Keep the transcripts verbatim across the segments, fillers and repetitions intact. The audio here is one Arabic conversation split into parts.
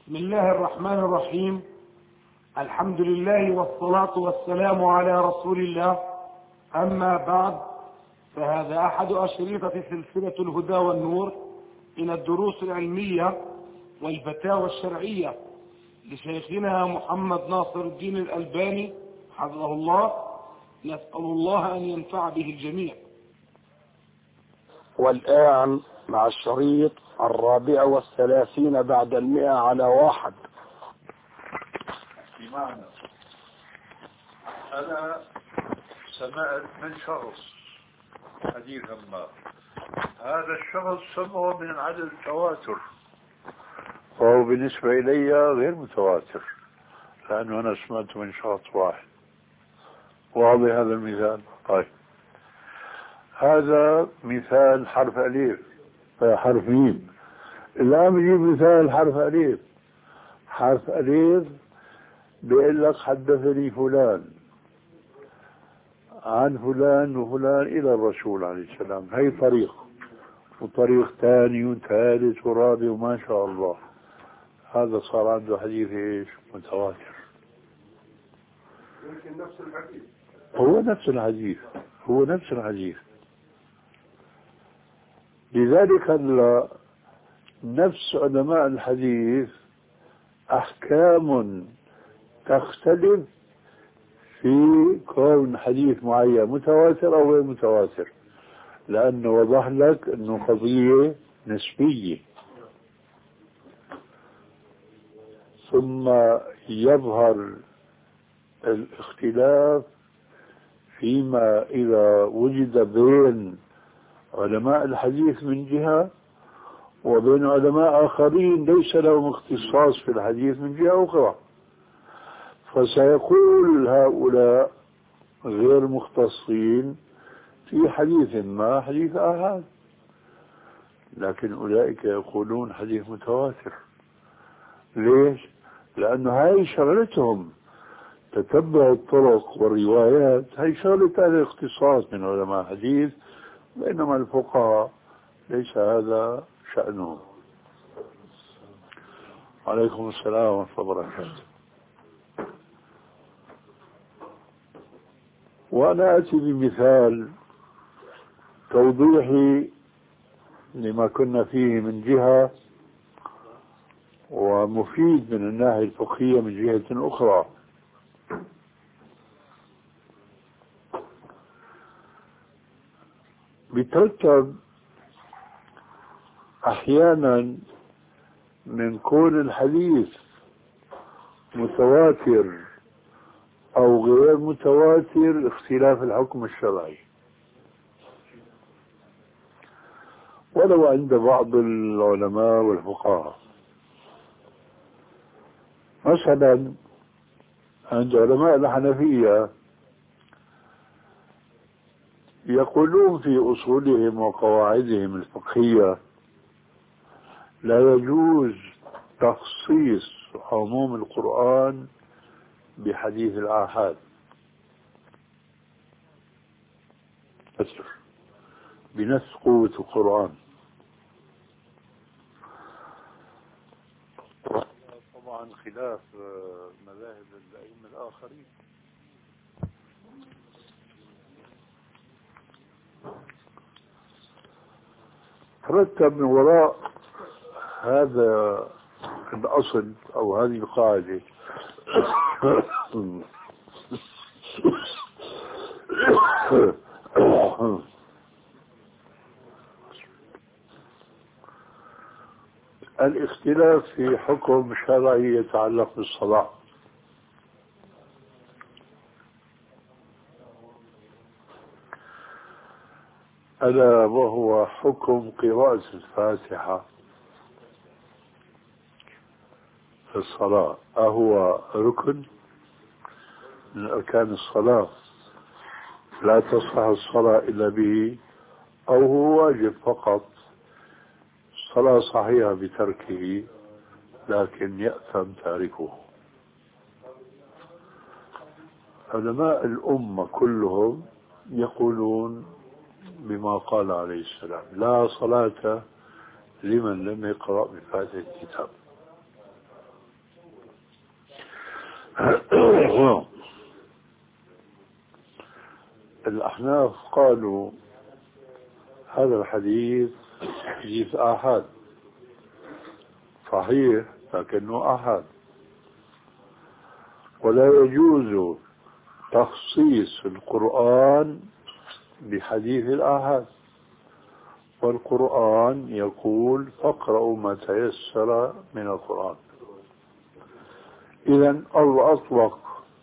بسم الله الرحمن الرحيم. الحمد لله والصلاة والسلام على رسول الله. أما بعد، فهذا أحد أشرطة سلسلة الهدى والنور من الدروس العلمية والفتاوى الشرعية لشيخنا محمد ناصر الدين الألباني حفظه الله. نسأل الله أن ينفع به الجميع. والآن مع الشريط الرابع والثلاثين بعد المئة على واحد. بمعنى أنا سمعت من شخص حديثا ما، هذا الشخص سمعه من عدد التواتر، وهو بالنسبة إلي غير متواتر لأنه أنا سمعته من شخص واحد. واضح هذا المثال؟ طيب، هذا مثال حرف أليف حرف ميم. الآن بجيب مثال حرف أليف. حرف أليف بيقول لك حدثني فلان عن فلان وفلان إلى الرسول عليه السلام. هي طريق، وطريق ثاني وثالث ورابع وما شاء الله. هذا صار عنده حديث إيش؟ متواتر. يمكن نفس الحديث، هو نفس الحديث هو نفس الحديث لذلك نفس علماء الحديث أحكام تختلف في كون حديث معين متواتر أو غير متواتر، لأنه وضح لك أنه قضية نسبية. ثم يظهر الاختلاف فيما إذا وجد بين علماء الحديث من جهة وبين علماء آخرين ليس لهم اختصاص في الحديث من جهة أخرى، فسيقول هؤلاء غير مختصين في حديث ما حديث آحاد، لكن أولئك يقولون حديث متواتر. ليش؟ لأنه هاي شغلتهم، تتبع الطرق والروايات، هاي شغلة أهل الاختصاص من علماء الحديث، بينما الفقهاء ليس هذا شأنهم. عليكم السلام ورحمة الله وبركاته. وأنا أتي بمثال توضيحي لما كنا فيه من جهة، ومفيد من الناحية الفقهية من جهة أخرى. بيترتب أحيانا من كون الحديث متواتر أو غير متواتر اختلاف الحكم الشرعي، ولو عند بعض العلماء والفقهاء. مثلا عند علماء الحنفية يقولون في أصولهم وقواعدهم الفقهية لا يجوز تخصيص عموم القرآن بحديث الآحاد بنفس قوة القرآن. طبعا خلاف مذاهب الأئمة الآخرين. ترتب من وراء هذا الأصل أو هذه القاعدة الاختلاف في حكم شرعي يتعلق بالصلاة. ألا وهو حكم قراءة الفاتحة في الصلاة، أهو ركن من أركان الصلاة لا تصح الصلاة إلا به، أو هو واجب فقط الصلاة صحيحة بتركه لكن يأثم تاركه؟ علماء الأمة كلهم يقولون بما قال عليه السلام: لا صلاة لمن لم يقرأ بفاتحة الكتاب. الأحناف قالوا هذا الحديث حديث آحاد صحيح لكنه آحاد، ولا يجوز تخصيص القرآن بحديث الآحاد، والقرآن يقول فاقرأوا ما تيسر من القرآن. إذن الله أطلق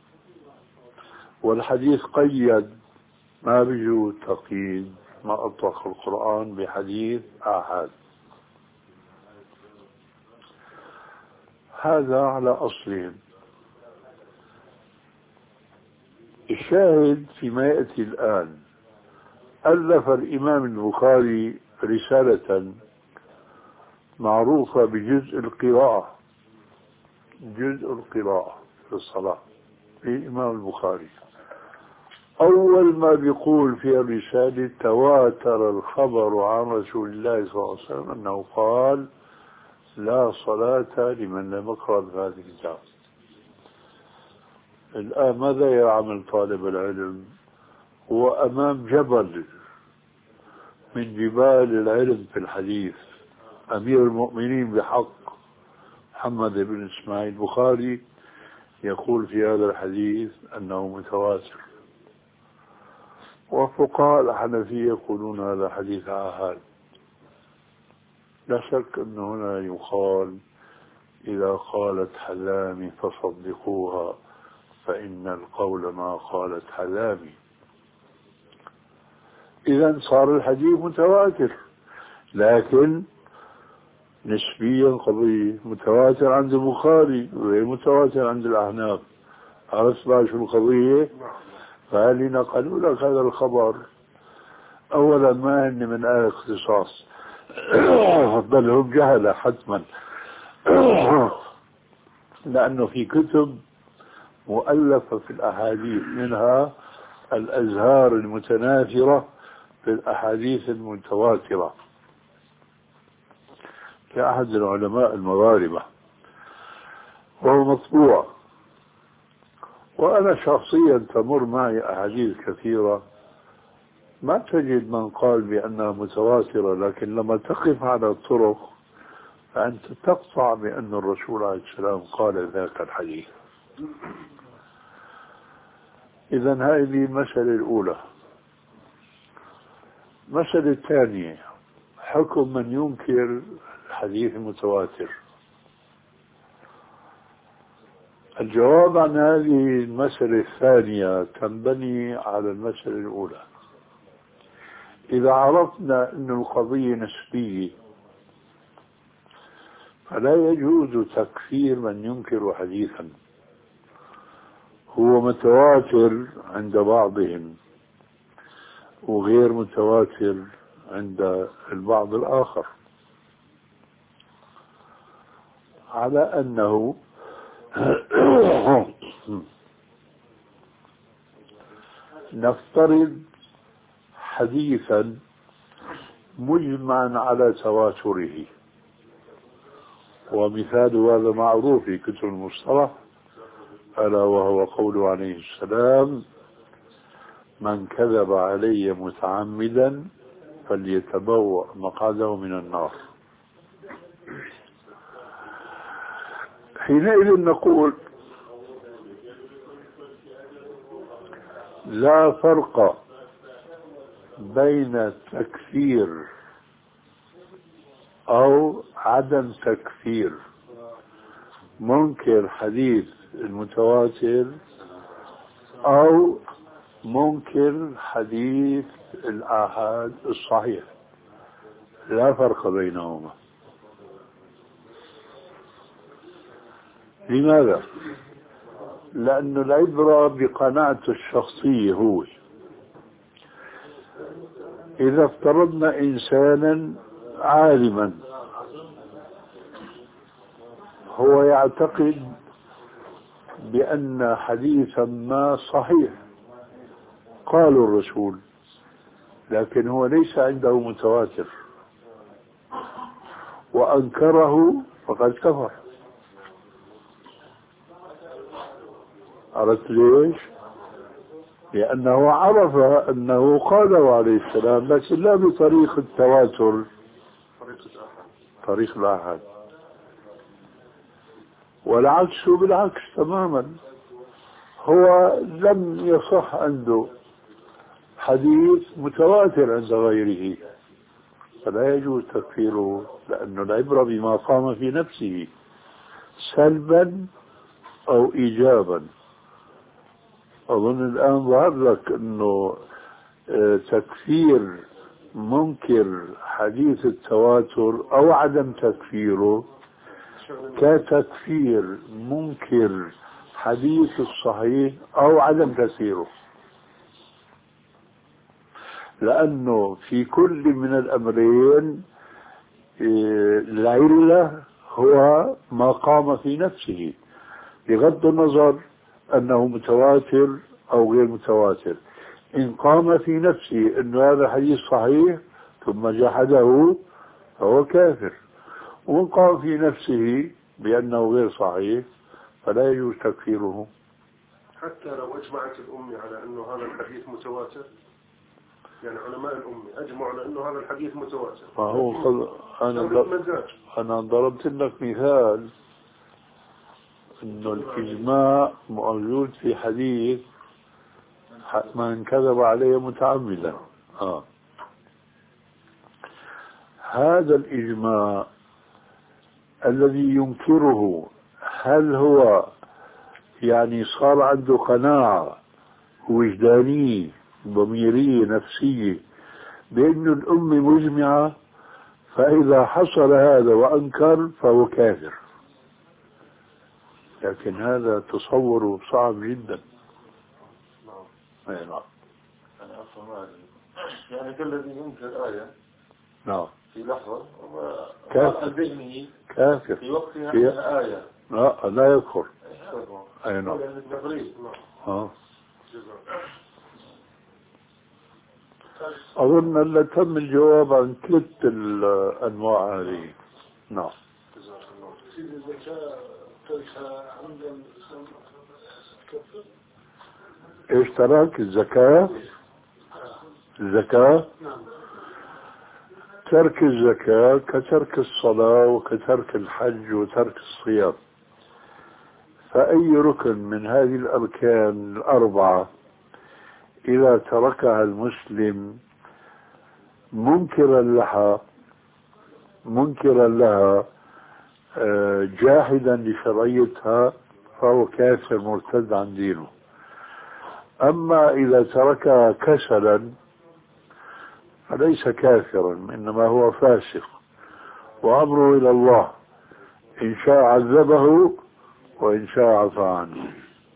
والحديث قيد، ما بيجوز تقييد ما أطلق القرآن بحديث آحاد. هذا على أصلين. الشاهد فيما يأتي الآن، ألف الإمام البخاري رسالة معروفة بجزء القراءة، جزء القراءة في الصلاة في الإمام البخاري. أول ما بيقول في الرسالة تواتر الخبر عن رسول الله صلى الله عليه وسلم أنه قال لا صلاة لمن لم يقرأ بهذا الكتاب. الآن ماذا يعمل طالب العلم؟ هو أمام جبل من جبال العلم في الحديث، أمير المؤمنين بحق محمد بن إسماعيل البخاري يقول في هذا الحديث أنه متواتر، وفقهاء الحنفية يقولون هذا حديث آحاد. لا شك أن هنا يقال إذا قالت حلامي فصدقوها فإن القول ما قالت حلامي. إذن صار الحديث متواتر، لكن نسبيا قضية متواتر عند البخاري وغير متواتر عند الأحناف. عرفت بقى شو القضية؟ فهل نقلوا لك هذا الخبر؟ أولا ما هن من أهل اختصاص بل هم جهلة حتما لأنه في كتب مؤلفة في الأحاديث، منها الأزهار المتناثرة في الأحاديث المتواترة كأحد العلماء المغاربة، وهو مطبوع. وأنا شخصيا تمر معي أحاديث كثيرة ما تجد من قال بأنها متواترة، لكن لما تقف على الطرق فأنت تقطع بأن الرسول عليه السلام قال ذاك الحديث. إذن هذه المسألة الأولى. المسألة الثانية حكم من ينكر الحديث المتواتر. الجواب عن هذه المسألة الثانية تنبني على المسألة الأولى. إذا عرفنا أن القضية نسبية فلا يجوز تكفير من ينكر حديثا هو متواتر عند بعضهم وغير متواتر عند البعض الآخر، على أنه نفترض حديثا مجمعا على تواتره، ومثال هذا معروف في كتب المصطلح، ألا وهو قوله عليه السلام من كذب علي متعمدا فليتبوأ مقعده من النار. حينئذ نقول لا فرق بين تكفير أو عدم تكفير منكر حديث المتواتر أو منكر حديث الآحاد الصحيح، لا فرق بينهما. لماذا؟ لأن العبرة بقناعته الشخصية. هو إذا افترضنا إنسانا عالما هو يعتقد بأن حديثا ما صحيح قالوا الرسول، لكن هو ليس عنده متواتر وأنكره فقد كفر. عرفت ليش؟ لأنه عرف أنه قاله عليه السلام، لكن لا بطريق التواتر، طريق الآحاد. والعكس بالعكس تماما، هو لم يصح عنده حديث متواتر عند غيره، فلا يجوز تكفيره، لأنه العبرة بما قام في نفسه سلبا أو إيجابا. أظن الآن ظهر لك أنه تكفير منكر حديث التواتر أو عدم تكفيره كتكفير منكر حديث الصحيح أو عدم تكفيره، لأنه في كل من الأمرين العلة هو ما قام في نفسه، بغض النظر أنه متواتر أو غير متواتر. إن قام في نفسه أن هذا حديث صحيح ثم جحده فهو كافر، وإن قام في نفسه بأنه غير صحيح فلا يجوز تكفيره. حتى لو أجمعت الأمة على أنه هذا الحديث متواتر، يعني علماء الأمة أجمعوا على أنه هذا الحديث متواتر، فهو خل... أنا, ضرب... أنا ضربت لك مثال أنه الإجماع موجود في حديث من كذب عليه متعمدا. آه. هذا الإجماع الذي ينكره هل هو يعني صار عنده قناعة وجدانية ضميرية نفسية بأن الأمة مجمعة، فإذا حصل هذا وأنكر فهو كافر؟ لكن هذا تصور صعب جدا. نعم. يعني كالذي ينكر آية نعم في لحظة كافر ذهنه كافر في وقتها في... آية لا لا يكفر. أي نعم. آه. أظن أن تم الجواب عن ثلاث الأنواع هذه. نعم. إيش ترك الزكاة؟ الزكاة ترك الزكاة كترك الصلاة وكترك الحج وترك الصيام، فأي ركن من هذه الأركان الأربعة إذا تركها المسلم منكرا لها منكرا لها جاحدا لشرعيتها فهو كافر مرتد عن دينه. أما إذا تركها كسلا فليس كافرا، إنما هو فاسق وأمره إلى الله، إن شاء عذبه وإن شاء عفى عنه.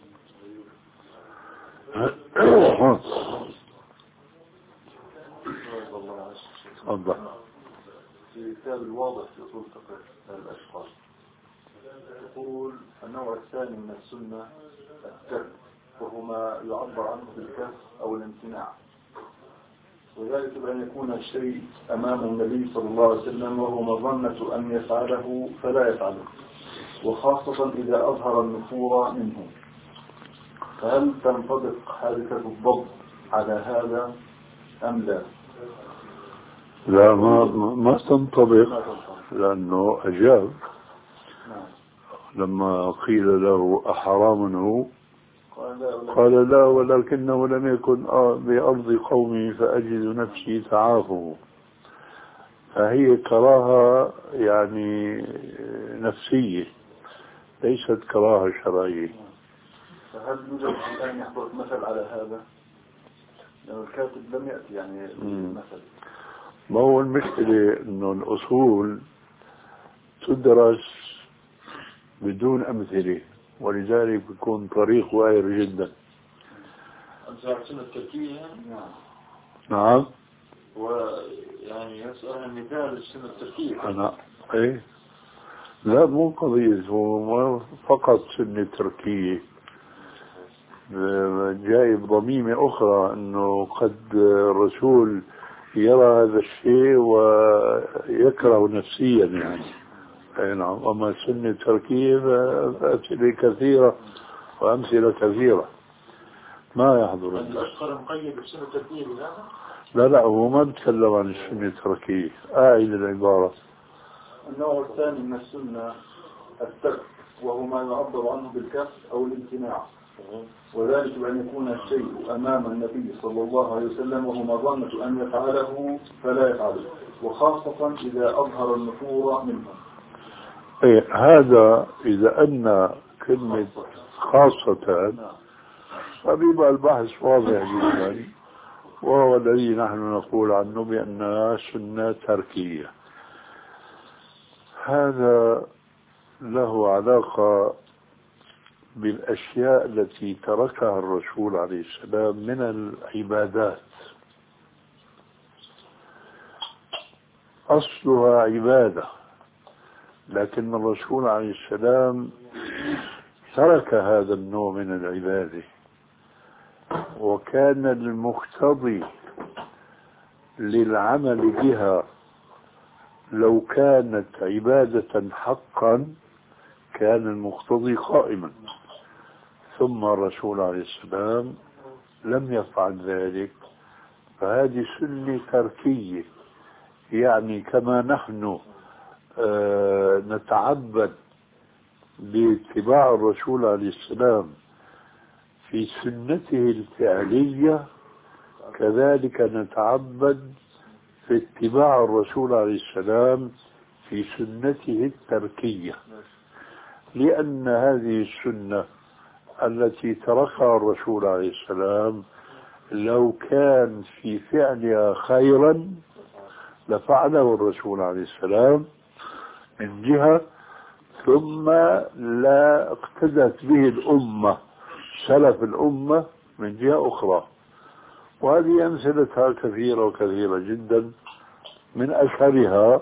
الله. في كتاب الواضح في أصول فقه الأشخاص يقول النوع الثاني من السنة الترك، وهو ما يعبر عنه بالكف أو الامتناع، وذلك بأن يكون الشيء أمام النبي صلى الله عليه وسلم وهو مظنة أن يفعله فلا يفعله، وخاصة إذا أظهر النفور منه. فهل تنطبق حادثة الضبط على هذا أم لا؟ لا ما ما تنطبق، لأنه أجاب لما قيل له أحرام هو قال لا ولكنه لم يكن بأرض قومي فأجد نفسي تعافه، فهي كراهة يعني نفسية ليست كراهة شرعية. فهل يوجد الآن يحضر مثل على هذا؟ لأن الكاتب لم يأتي يعني مثل. ما هو المشكلة إنه الأصول تدرس بدون أمثلة، ولذلك بيكون طريق وائر جدا. السنة التركية نعم. ويعني يسأل عن مثال السنة التركية. أنا إيه لا مو قضية هو فقط سنة تركية، جايب ضميمة أخرى أنه قد الرسول يرى هذا الشيء ويكره نفسيا يعني. أي نعم. أما السنة التركية فأمثلة كثيرة وأمثلة كثيرة ما يحضر. الأشقر مقيد بسنة التدبير هذا؟ لا لا هو ما بتكلم عن السنة التركية. أعيد العبارة. النوع الثاني من السنة الترك، وهو ما يعبر عنه بالكف أو الامتناع، وذلك بأن يكون الشيء أمام النبي صلى الله عليه وسلم وهو مظنة أن يفعله فلا يفعله، وخاصة إذا أظهر النفور منه. إيه هذا إذا أن كلمة خاصة فبيبقى البحث واضح جدا، وهو الذي نحن نقول عنه بأنها سنة تركية. هذا له علاقة بالأشياء التي تركها الرسول عليه السلام من العبادات. أصلها عبادة، لكن الرسول عليه السلام ترك هذا النوع من العبادة، وكان المقتضي للعمل بها لو كانت عبادة حقا كان المقتضي قائما، ثم الرسول عليه السلام لم يفعل ذلك، فهذه سنة تركية. يعني كما نحن آه نتعبد باتباع الرسول عليه السلام في سنته الفعلية، كذلك نتعبد في اتباع الرسول عليه السلام في سنته التركية، لأن هذه السنة التي تركها الرسول عليه السلام لو كان في فعلها خيرا لفعله الرسول عليه السلام من جهة، ثم لا اقتدت به الأمة سلف الأمة من جهة أخرى. وهذه أمثلتها كثيرة وكثيرة جدا، من أشهرها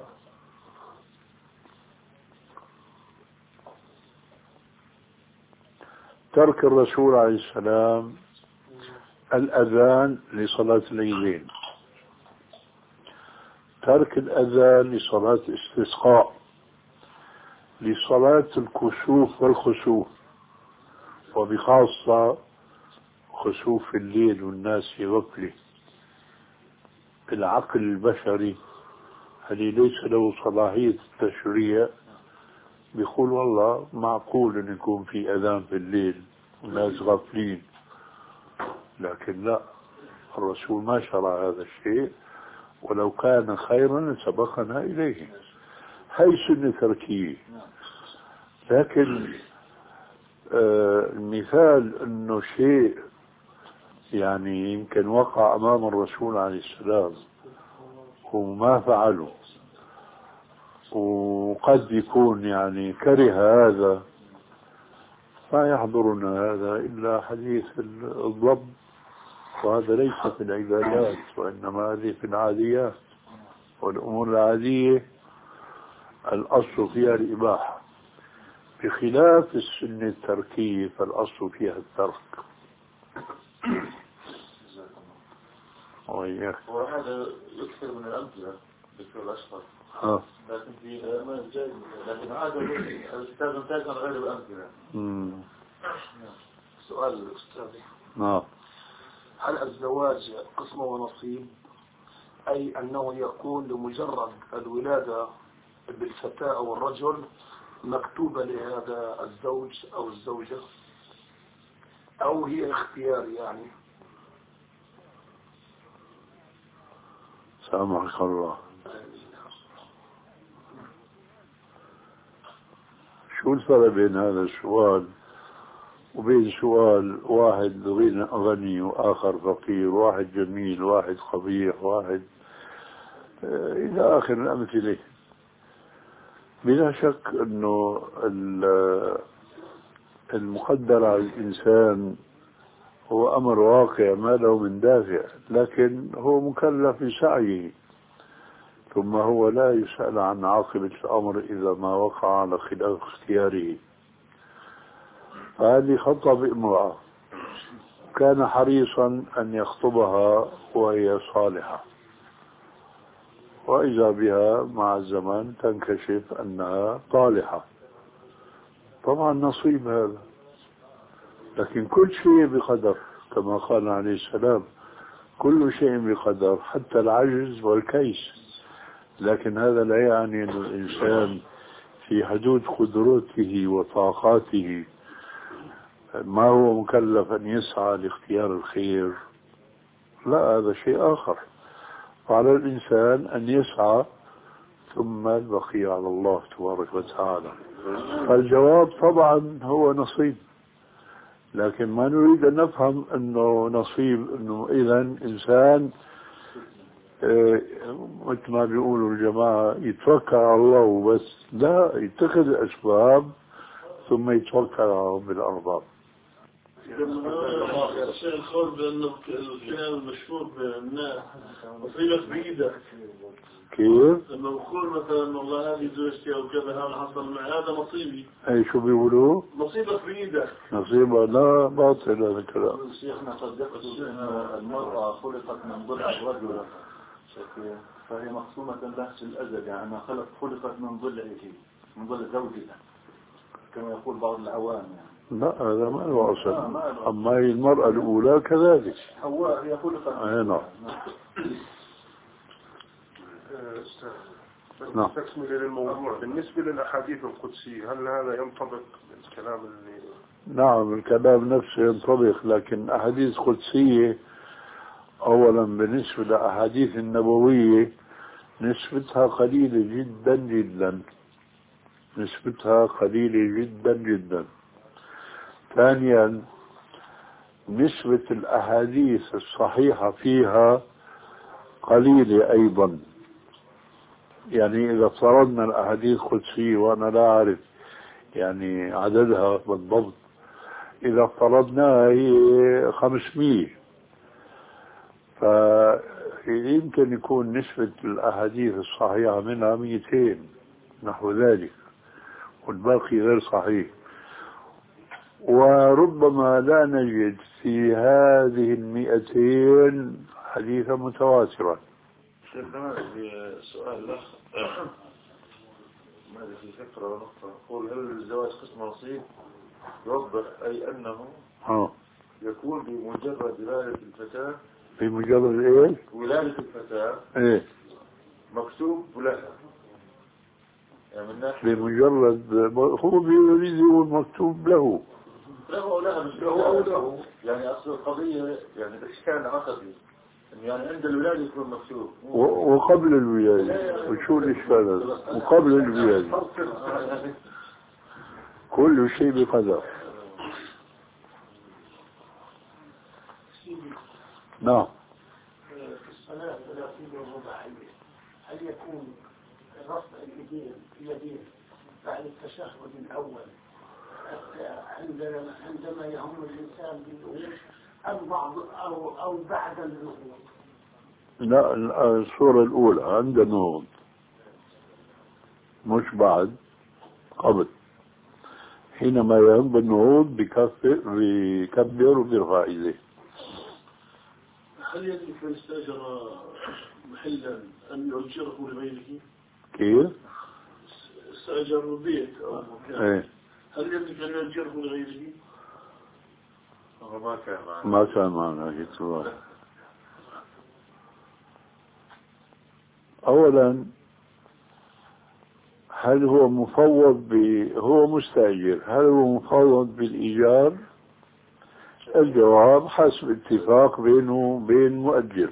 ترك الرسول عليه السلام الأذان لصلاة العيدين، ترك الأذان لصلاة الاستسقاء، لصلاة الكسوف والخسوف، وبخاصة خسوف الليل والناس في غفلة. العقل البشري الذي ليس له صلاحية التشريع بيقول والله معقول أن يكون في أذان في الليل والناس غافلين، لكن لا، الرسول ما شرع هذا الشيء، ولو كان خيرا سبقنا إليه. هاي سنة تركية. لكن آه المثال أنه شيء يعني يمكن وقع أمام الرسول عليه السلام وما فعله، وقد يكون يعني كره هذا، ما يحضرنا هذا إلا حديث الضب، وهذا ليس في العبادات وإنما هذه في العاديات، والأمور العادية الأصل فيها الإباحة، بخلاف السنة التركية فالأصل فيها الترك. وهذا يكثر من الأمثلة ذكر الأشخاص، لكن في ما جاي، لكن هذا الاستاذ ممتاز غير الأمثلة. سؤال الأستاذ، نعم، هل الزواج قسمه ونصيب، أي أنه يكون لمجرد الولادة بالفتاة أو الرجل مكتوبة لهذا الزوج أو الزوجة، أو هي اختيار؟ يعني سامحك الله، شو الفرق بين هذا السؤال وبين سؤال واحد غني وآخر فقير، واحد جميل واحد قبيح، واحد إلى آخر الأمثلة؟ بلا شك أنه المقدر على الإنسان هو أمر واقع ما له من دافع، لكن هو مكلف بسعيه، ثم هو لا يسأل عن عاقبة الأمر إذا ما وقع على خلاف اختياره. فهذه خطب امرأة كان حريصا أن يخطبها وهي صالحة، وإذا بها مع الزمن تنكشف أنها طالحة، طبعا نصيب هذا، لكن كل شيء بقدر كما قال عليه السلام، كل شيء بقدر حتى العجز والكيس. لكن هذا لا يعني أن الإنسان في حدود قدرته وطاقاته ما هو مكلف أن يسعى لاختيار الخير، لا، هذا شيء آخر. فعلى الإنسان أن يسعى ثم البقية على الله تبارك وتعالى. فالجواب طبعا هو نصيب، لكن ما نريد أن نفهم أنه نصيب أنه إذا إنسان اه مثل ما بيقولوا الجماعة يتوكل على الله وبس، لا، يتخذ الأسباب ثم يتوكل على رب الأرباب. الشيء القول بأنه الكلام المشهور بين الناس مصيبة بعيدة. كيف؟ لما بقول مثلا والله هذه زوجتي أو كذا هذا حصل معي هذا نصيبي. أي شو بيقولوا؟ مصيبة بعيدة. نصيبة، لا، باطل هذا الكلام. شيخنا قد يقصد أن المرأة خلقت من ضلع الرجل فهي مقسومة له في الأزل، يعني أنها خلق خلقت من ضلعه من ضلع زوجها كما يقول بعض العوام يعني. لا، هذا ما هو أصل. أما هي المرأة الأولى كذلك. حواء هي خلقت. أي نعم. نعم. تكمل للموضوع بالنسبة للأحاديث القدسية، هل هذا ينطبق بالكلام اللي؟ نعم، الكلام نفسه ينطبق، لكن أحاديث قدسية أولا بالنسبة لأحاديث النبوية نسبتها قليلة جدا جدا، نسبتها قليلة جدا جدا. ثانيا نسبة الأحاديث الصحيحة فيها قليلة أيضا. يعني إذا افترضنا الأحاديث القدسية، وأنا لا أعرف يعني عددها بالضبط، إذا افترضناها هي خمسمية، فيمكن يكون نسبة الأحاديث الصحيحة منها مئتين نحو ذلك، والباقي غير صحيح. وربما لا نجد في هذه المئتين حديثا متواترا. شيخنا سؤال لك ماذا في فكرة ونقطة، يقول هل الزواج قسم نصيب؟ يوضح أي أنه ها. يكون بمجرد ولادة الفتاة، بمجرد ايه؟ ولادة الفتاة ايه مكتوب لها، يعني من ناحية بمجرد هو بيريد المكتوب له له أو لها، مش له أو له، يعني أصل القضية يعني إشكال عقدي، يعني عند الولادة يكون مكتوب وقبل الولادة. وشو الإشكال هذا؟ وقبل الولادة كل شيء بقدر. نعم. في الصلاة ثلاثين ورباعية هل يكون رفع اليدين اليدين بعد التشهد الأول عندما عندما يهم الإنسان بالنهوض أم بعض أو أو بعد النهوض؟ لا، الصورة الأولى عند النهوض، مش بعد، قبل. حينما يهم بالنهوض بكفر بيكبر وبيرفع إيديه. هل يجب من استأجر محلا أن يؤجره لغيره؟ كيف؟ استأجر بيت أو مكان، ايه. هل يجب أن يؤجره لغيره؟ ما كان معنا ما كان معنا هيك سؤال. أولا هل هو مفوض ب... هو مستأجر، هل هو مفوض بالإيجار؟ الجواب حسب اتفاق بينه وبين مؤجر.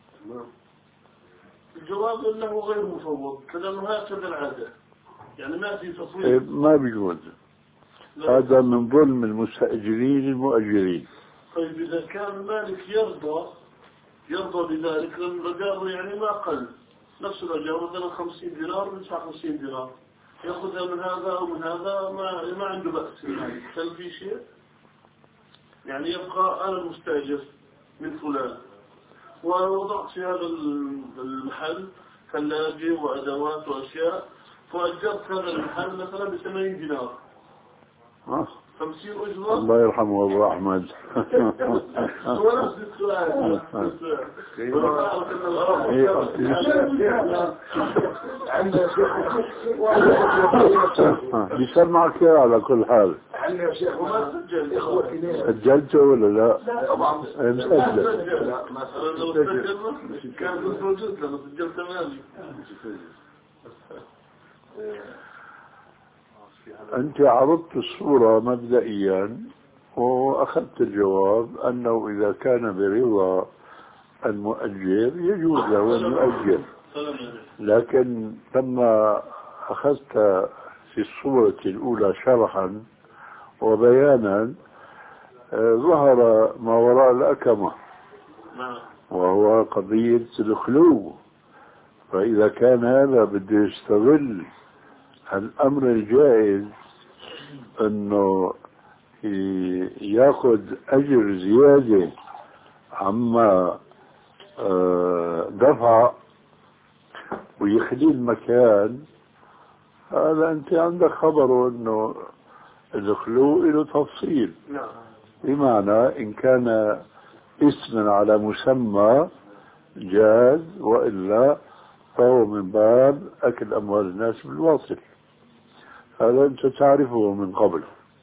الجواب أنه غير مفوض، لأنه هكذا العادة، يعني ما في تصوير. ما بيجوز، هذا من ظلم المستأجرين المؤجرين. طيب إذا كان المالك يرضى يرضى بذلك، لأن الأجار يعني ما قل، نفس الأجار مثلا خمسين دينار ويدفع خمسين دينار، يأخذها من هذا أو من هذا، ما ما عنده بأس المالك. هل في شيء؟ يعني يبقى أنا المستأجر من فلان، ووضعت في هذا المحل ثلاجة وأدوات وأشياء، فأجرت هذا المحل مثلا بثمانين دينار، آه. خمسين أجرة. الله يرحمه أبو أحمد. هو نفس السؤال. بيسمعك على كل حال. لعلنا يا شيخ وما سجل إخوتنا سجلته ولا لا؟ لا طبعا مسجل. لا ما سجل. لو سجل كان كنت موجود لما سجلت تمامي. أنت عرضت الصورة مبدئيا وأخذت الجواب أنه إذا كان برضا المؤجر يجوز له أن يؤجر، لكن لما أخذت في الصورة الأولى شرحا وبيانا ظهر ما وراء الأكمة وهو قضية الخلو. فإذا كان هذا بده يستغل الأمر الجائز أنه ياخذ أجر زيادة عما دفع ويخلي المكان، هذا أنت عندك خبر أنه الخلو له تفصيل، بمعنى إن كان اسما على مسمى جاز، وإلا فهو من باب أكل أموال الناس بالباطل. هذا أنت تعرفه من قبل.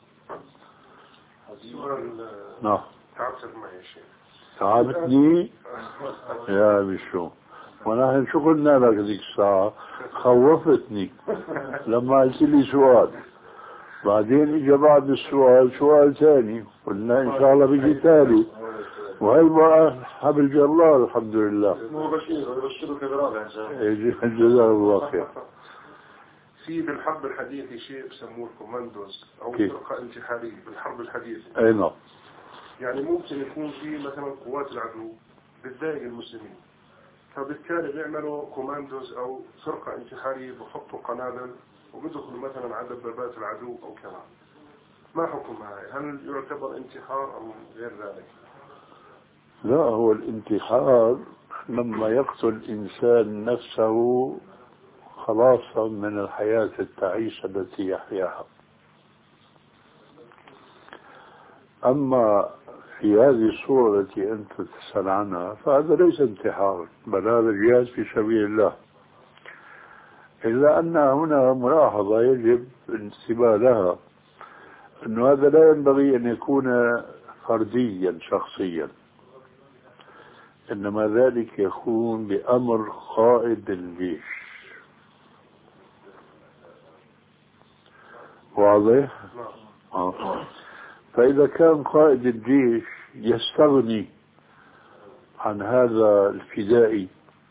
نعم تعبتك معي شيء. تعبتني يا بشو، ونحن شو قلنا لك ذيك الساعة؟ خوفتني لما قلت لي سؤال، بعدين اجى بعد السؤال سؤال ثاني، قلنا ان شاء الله بيجي تالي، وهي بقى حبل جلال الحمد لله. مو بشير يبشرك برابع ان شاء الله. جزاه الله خير. في بالحرب الحديثة شيء بسموه كوماندوز او فرقة انتحارية بالحرب الحديثة. اي نعم. يعني ممكن يكون في مثلا قوات العدو بتضايق المسلمين، فبالتالي بيعملوا كوماندوز او فرقة انتحارية بحطوا قنابل وبيدخلوا مثلا على دبابات العدو او كذا. ما حكم هاي؟ هل يعتبر انتحار او غير ذلك؟ لا، هو الانتحار لما يقتل إنسان نفسه خلاصا من الحياة التعيسة التي يحياها. أما في هذه الصورة التي أنت تسأل عنها فهذا ليس انتحار، بل هذا جهاد في سبيل الله. إلا أن هنا ملاحظة يجب الانتباه لها، أنه هذا لا ينبغي أن يكون فرديا شخصيا، إنما ذلك يكون بأمر قائد الجيش. واضح؟ آه. فإذا كان قائد الجيش يستغني عن هذا الفدائي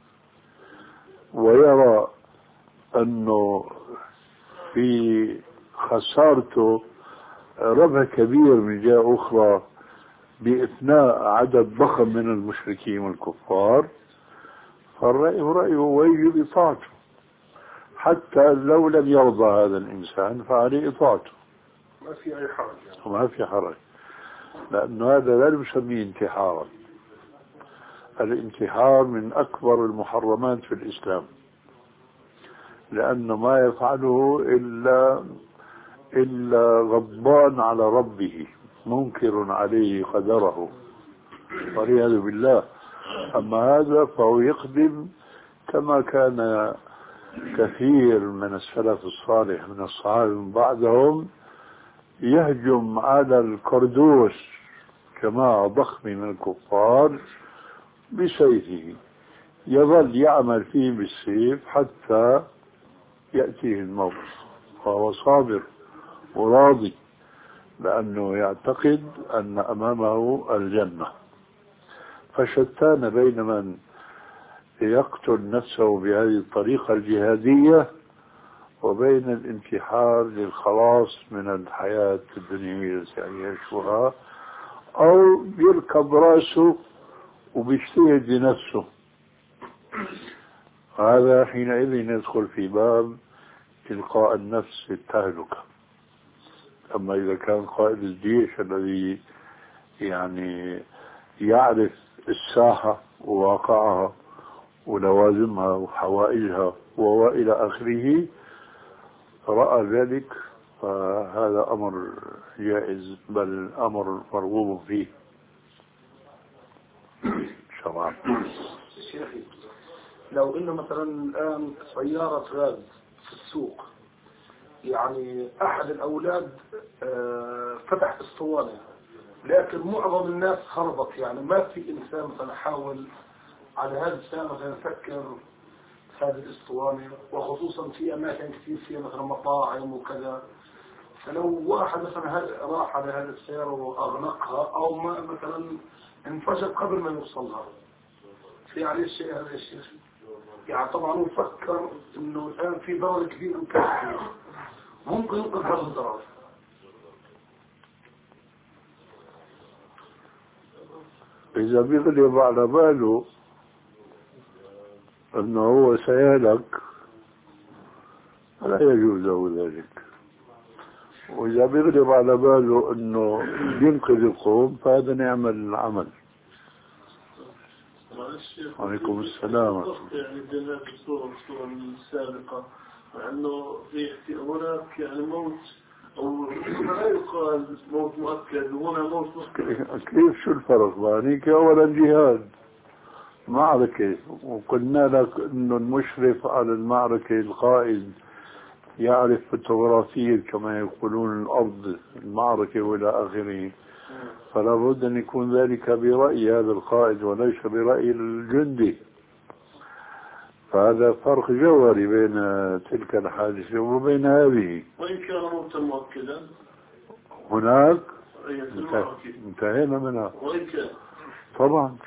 ويرى أنه في خسارته ربح كبير من جهة أخرى بإثناء عدد ضخم من المشركين والكفار، فالرأي رأيه ويجب إطاعته، حتى لو لم يرضى هذا الإنسان فعليه إطاعته. ما في أي حرج يعني. وما في حرج، لأنه هذا لا نسميه انتحارا. الانتحار من أكبر المحرمات في الإسلام، لأن ما يفعله إلا إلا غضبان على ربه منكر عليه قدره والعياذ بالله. أما هذا فهو يقدم كما كان كثير من السلف الصالح من الصحابة من بعدهم يهجم على القردوس جماعة ضخمة من الكفار بسيفه، يظل يعمل فيه بالسيف حتى يأتيه الموت، وهو صابر وراضي لأنه يعتقد أن أمامه الجنة. فشتان بين من يقتل نفسه بهذه الطريقة الجهادية وبين الانتحار للخلاص من الحياة الدنيوية التي يعيشها، أو يركب رأسه وبيجتهد لنفسه. هذا حينئذ يدخل في باب إلقاء النفس في التهلكة. أما إذا كان قائد الجيش الذي يعني يعرف الساحة وواقعها ولوازمها وحوائجها وإلى آخره رأى ذلك، فهذا أمر جائز، بل أمر مرغوب فيه شرعا. شيخي، لو إنه مثلا الآن سيارة غاز في السوق يعني أحد الأولاد فتح اسطوانة، لكن معظم الناس خربط، يعني ما في إنسان مثلا حاول على هذا السنة مثلا يفكر هذه الاسطوانة، وخصوصا في أماكن كثير فيها مثلا مطاعم وكذا. فلو واحد مثلا راح على هذا السيارة وأغلقها أو ما مثلا انفجر قبل ما يوصلها، في عليه الشيء هذا الشيء. يعني طبعا هو فكر إنه الآن في ضرر كبير ممكن ممكن ينقذ هذا الضرر. إذا بيغلب على باله أنه هو سيهلك لا يجوز له ذلك، وإذا بيغلب على باله أنه ينقذ القوم فهذا نعم العمل. عليكم السلام. يعني بين هذه الصورة والصورة السابقة، لأنه في هناك يعني موت أو لا يقال موت مؤكد وهنا موت مؤكد. كيف شو الفرق؟ يعني أولا جهاد معركة، وقلنا لك إنه المشرف على المعركة القائد يعرف فوتوغرافيا كما يقولون الأرض المعركة وإلى آخره، فلا بد أن يكون ذلك برأي هذا القائد وليس برأي الجندي. فهذا فرق جوهري بين تلك الحادثة وبين هذه. وإن كان موتا مؤكدا هناك انتهينا منها. وإن كان طبعا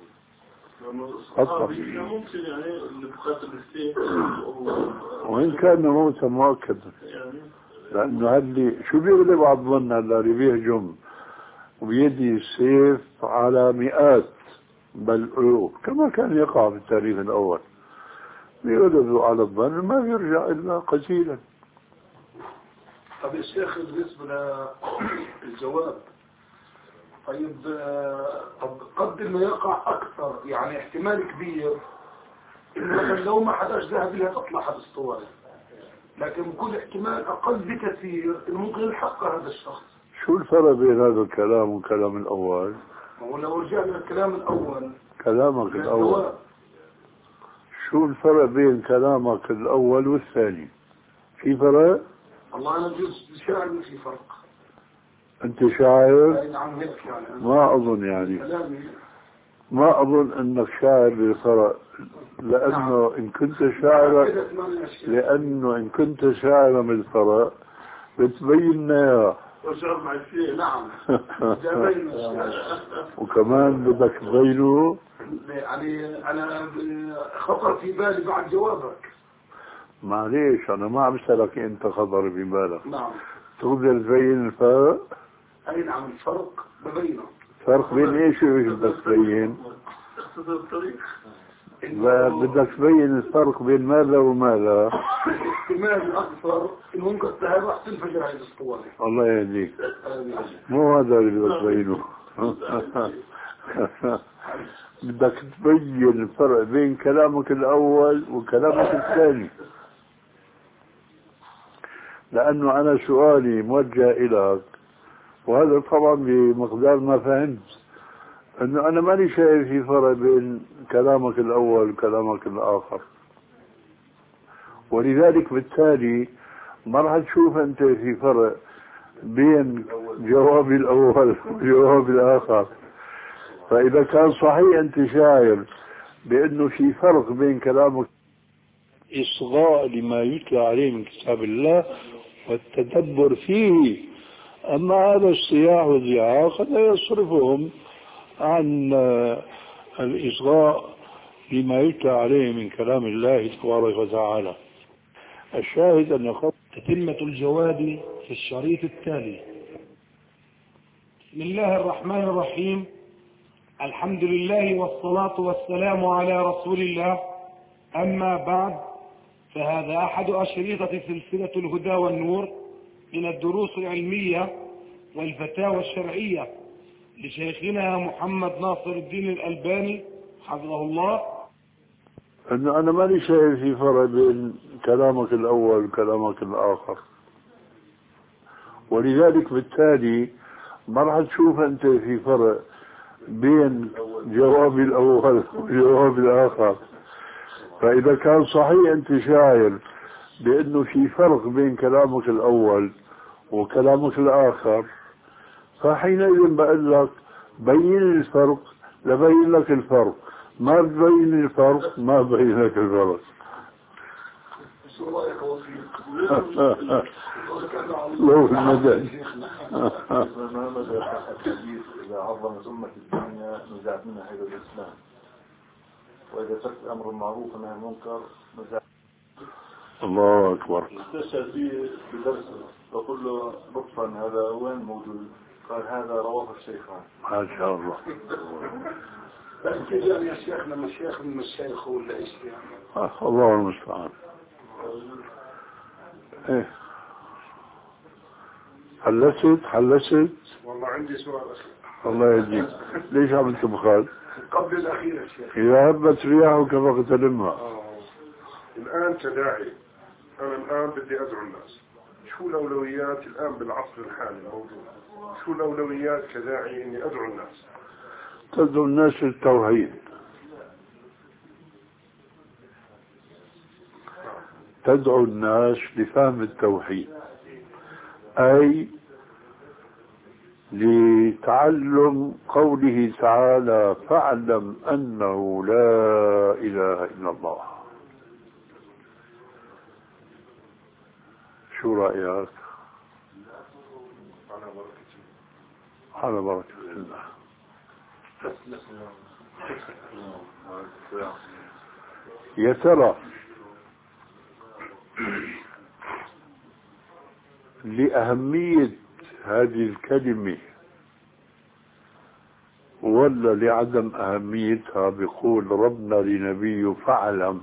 ممكن يعني اللي بقاتل السيف وإن كان موتا مؤكدا، لأنه هاللي شو بيغلب على الظن هلا اللي بيهجم وبيدي السيف على مئات بل ألوف كما كان يقع في التاريخ الأول، بيغلب على الظن ما بيرجع إلا قتيلا. طب يا شيخ بالنسبة للجواب، طيب طب قد انه يقع اكثر، يعني احتمال كبير انه مثلا لو ما حداش ذهب لها تطلع هذا الاسطوانه، لكن بكل احتمال اقل بكثير انه ممكن يلحق هذا الشخص. شو الفرق بين هذا الكلام والكلام الاول؟ ولو رجعنا للكلام الاول، كلامك الاول شو الفرق بين كلامك الاول والثاني؟ في فرق؟ والله انا بجوز شاعر في فرق. انت شاعر؟ نعم هيك يعني. ما اظن يعني ما اظن انك شاعر بالفرق، لانه ان كنت شاعرا لانه ان كنت شاعرا بالفرق بتبين اياه. نعم. وكمان بدك تبينه. يعني انا خطر في بالي بعد جوابك. معليش انا ما عم بسألك انت خطر في بالك. نعم. تقدر تبين الفرق؟ اي نعم الفرق ببينه. فرق بين ايش وايش بدك تبين؟ لا بدك تبين الفرق بين ماذا وماذا؟ احتمال اكثر انه ممكن راح تنفجر هذه الاسطوانه. الله يهديك. مو هذا اللي بدك تبينه. بدك تبين الفرق بين كلامك الاول وكلامك الثاني، لانه انا سؤالي موجه اليك، وهذا طبعا بمقدار ما فهمت انه انا ماني شايف في فرق بين كلامك الاول وكلامك الاخر، ولذلك بالتالي ما راح تشوف انت في فرق بين جوابي الاول وجوابي الاخر. فاذا كان صحيح انت شاعر بانه في فرق بين كلامك اصغاء لما يتلى عليه من كتاب الله والتدبر فيه، اما هذا الصياح والزعاق قد يصرفهم عن الإصغاء لما يتلى عليه من كلام الله تبارك وتعالى. الشاهد أن تتمة الجواب في الشريط التالي. بسم الله الرحمن الرحيم، الحمد لله والصلاة والسلام على رسول الله، أما بعد، فهذا أحد أشريطة سلسلة الهدى والنور من الدروس العلمية والفتاوى الشرعية لشيخنا محمد ناصر الدين الألباني حفظه الله. أنه أنا ماني شايف في فرق بين كلامك الأول وكلامك الآخر، ولذلك بالتالي ما راح تشوف أنت في فرق بين جوابي الأول وجوابي الآخر. فإذا كان صحيح أنت شاعر بأنه في فرق بين كلامك الأول وكلامك الآخر، فحينئذ بقول لك بين الفرق لبين لك الفرق، ما تبين الفرق ما بين لك الفرق. لو المدى ما مدى الحديث إذا عظمت أمة الدنيا نزعت منها هيبة الإسلام، وإذا ترك أمر معروف ونهي عن المنكر نزعت. الله أكبر. استشهد في بدرس فقل له لطفا هذا وين موجود؟ قال هذا رواه الشيخان. ما شاء الله. لكن يا شيخنا مشايخ من مشايخ ولا ايش يعني؟ الله المستعان. ايه حلست حلست. والله عندي سؤال أخير. الله يهديك. ليش عملت بخال؟ قبل الأخير يا شيخ. إذا هبت رياحك فاغتنمها. آه. الآن كداعي أنا الآن بدي أدعو الناس، شو الأولويات الآن بالعصر الحالي الموجود؟ شو الأولويات كداعي إني أدعو الناس؟ تدعو الناس للتوحيد، تدعو الناس لفهم التوحيد، أي لتعلم قوله تعالى فاعلم أنه لا إله إلا الله. شو رأيك؟ على بركة الله. يا ترى لأهمية هذه الكلمة ولا لعدم أهميتها بيقول ربنا لنبيه فاعلم؟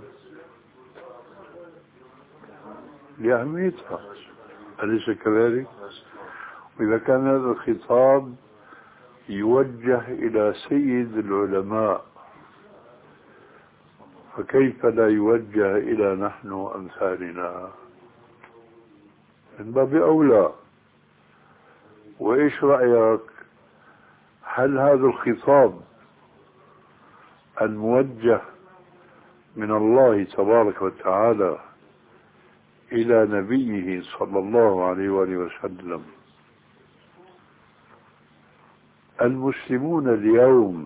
لأهميتها، أليس كذلك؟ وإذا كان هذا الخطاب يوجه إلى سيد العلماء فكيف لا يوجه إلى نحن أمثالنا؟ من باب أولى. وإيش رأيك؟ هل هذا الخطاب الموجه من الله تبارك وتعالى إلى نبيه صلى الله عليه وآله وسلم المسلمون اليوم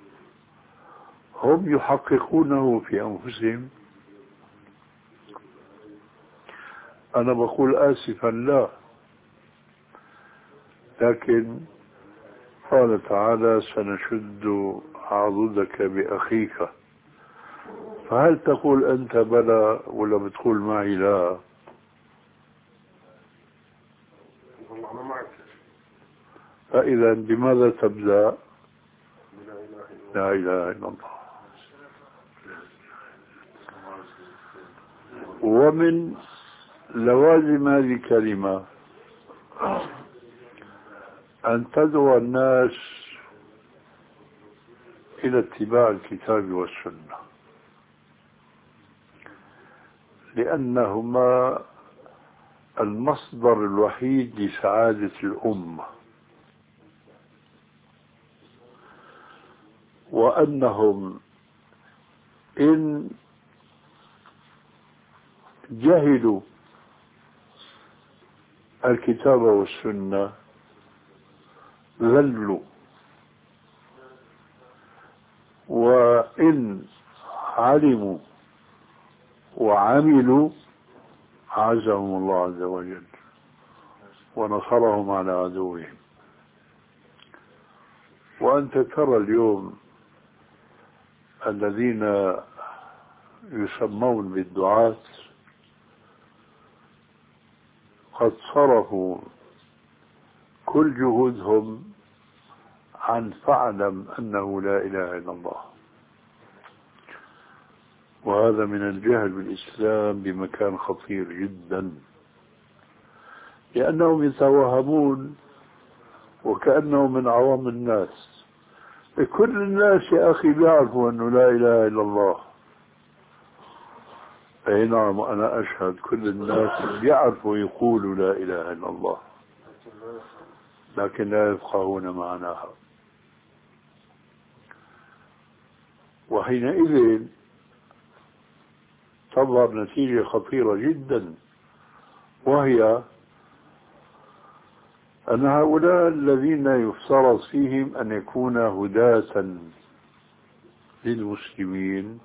هم يحققونه في أنفسهم؟ أنا بقول آسفا لا، لكن قال تعالى سنشد عضدك بأخيك، فهل تقول أنت بلى ولا بتقول معي لا؟ والله أنا معك. فإذا بماذا تبدأ؟ لا إله إلا الله. ومن لوازم هذه الكلمة أن تدعو الناس إلى اتباع الكتاب والسنة، لأنهما المصدر الوحيد لسعادة الأمة، وأنهم إن جهلوا الكتاب والسنة ذلوا، وإن علموا وعملوا عزهم الله عز وجل ونصرهم على عدوهم. وأنت ترى اليوم الذين يسمون بالدعاة قد صرفوا كل جهودهم عن فاعلم أنه لا إله إلا الله، وهذا من الجهل بالإسلام بمكان خطير جدا، لأنهم يتوهمون وكأنهم من عوام الناس. كل الناس يا أخي بيعرفوا أنه لا إله إلا الله. أي نعم، أنا أشهد كل الناس بيعرفوا يقولوا لا إله إلا الله، لكن لا يفقهون معناها. وحينئذ تظهر نتيجة خطيرة جدا، وهي أن هؤلاء الذين يفترض فيهم أن يكون هداة للمسلمين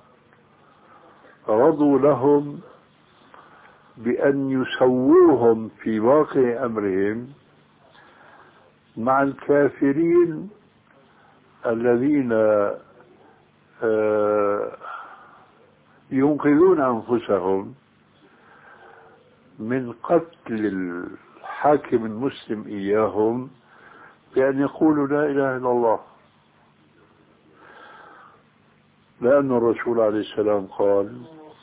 رضوا لهم بأن يسووهم في واقع أمرهم مع الكافرين الذين ينقذون أنفسهم من قتل الحاكم المسلم إياهم بأن يقولوا لا إله إلا الله. لأن الرسول عليه السلام قال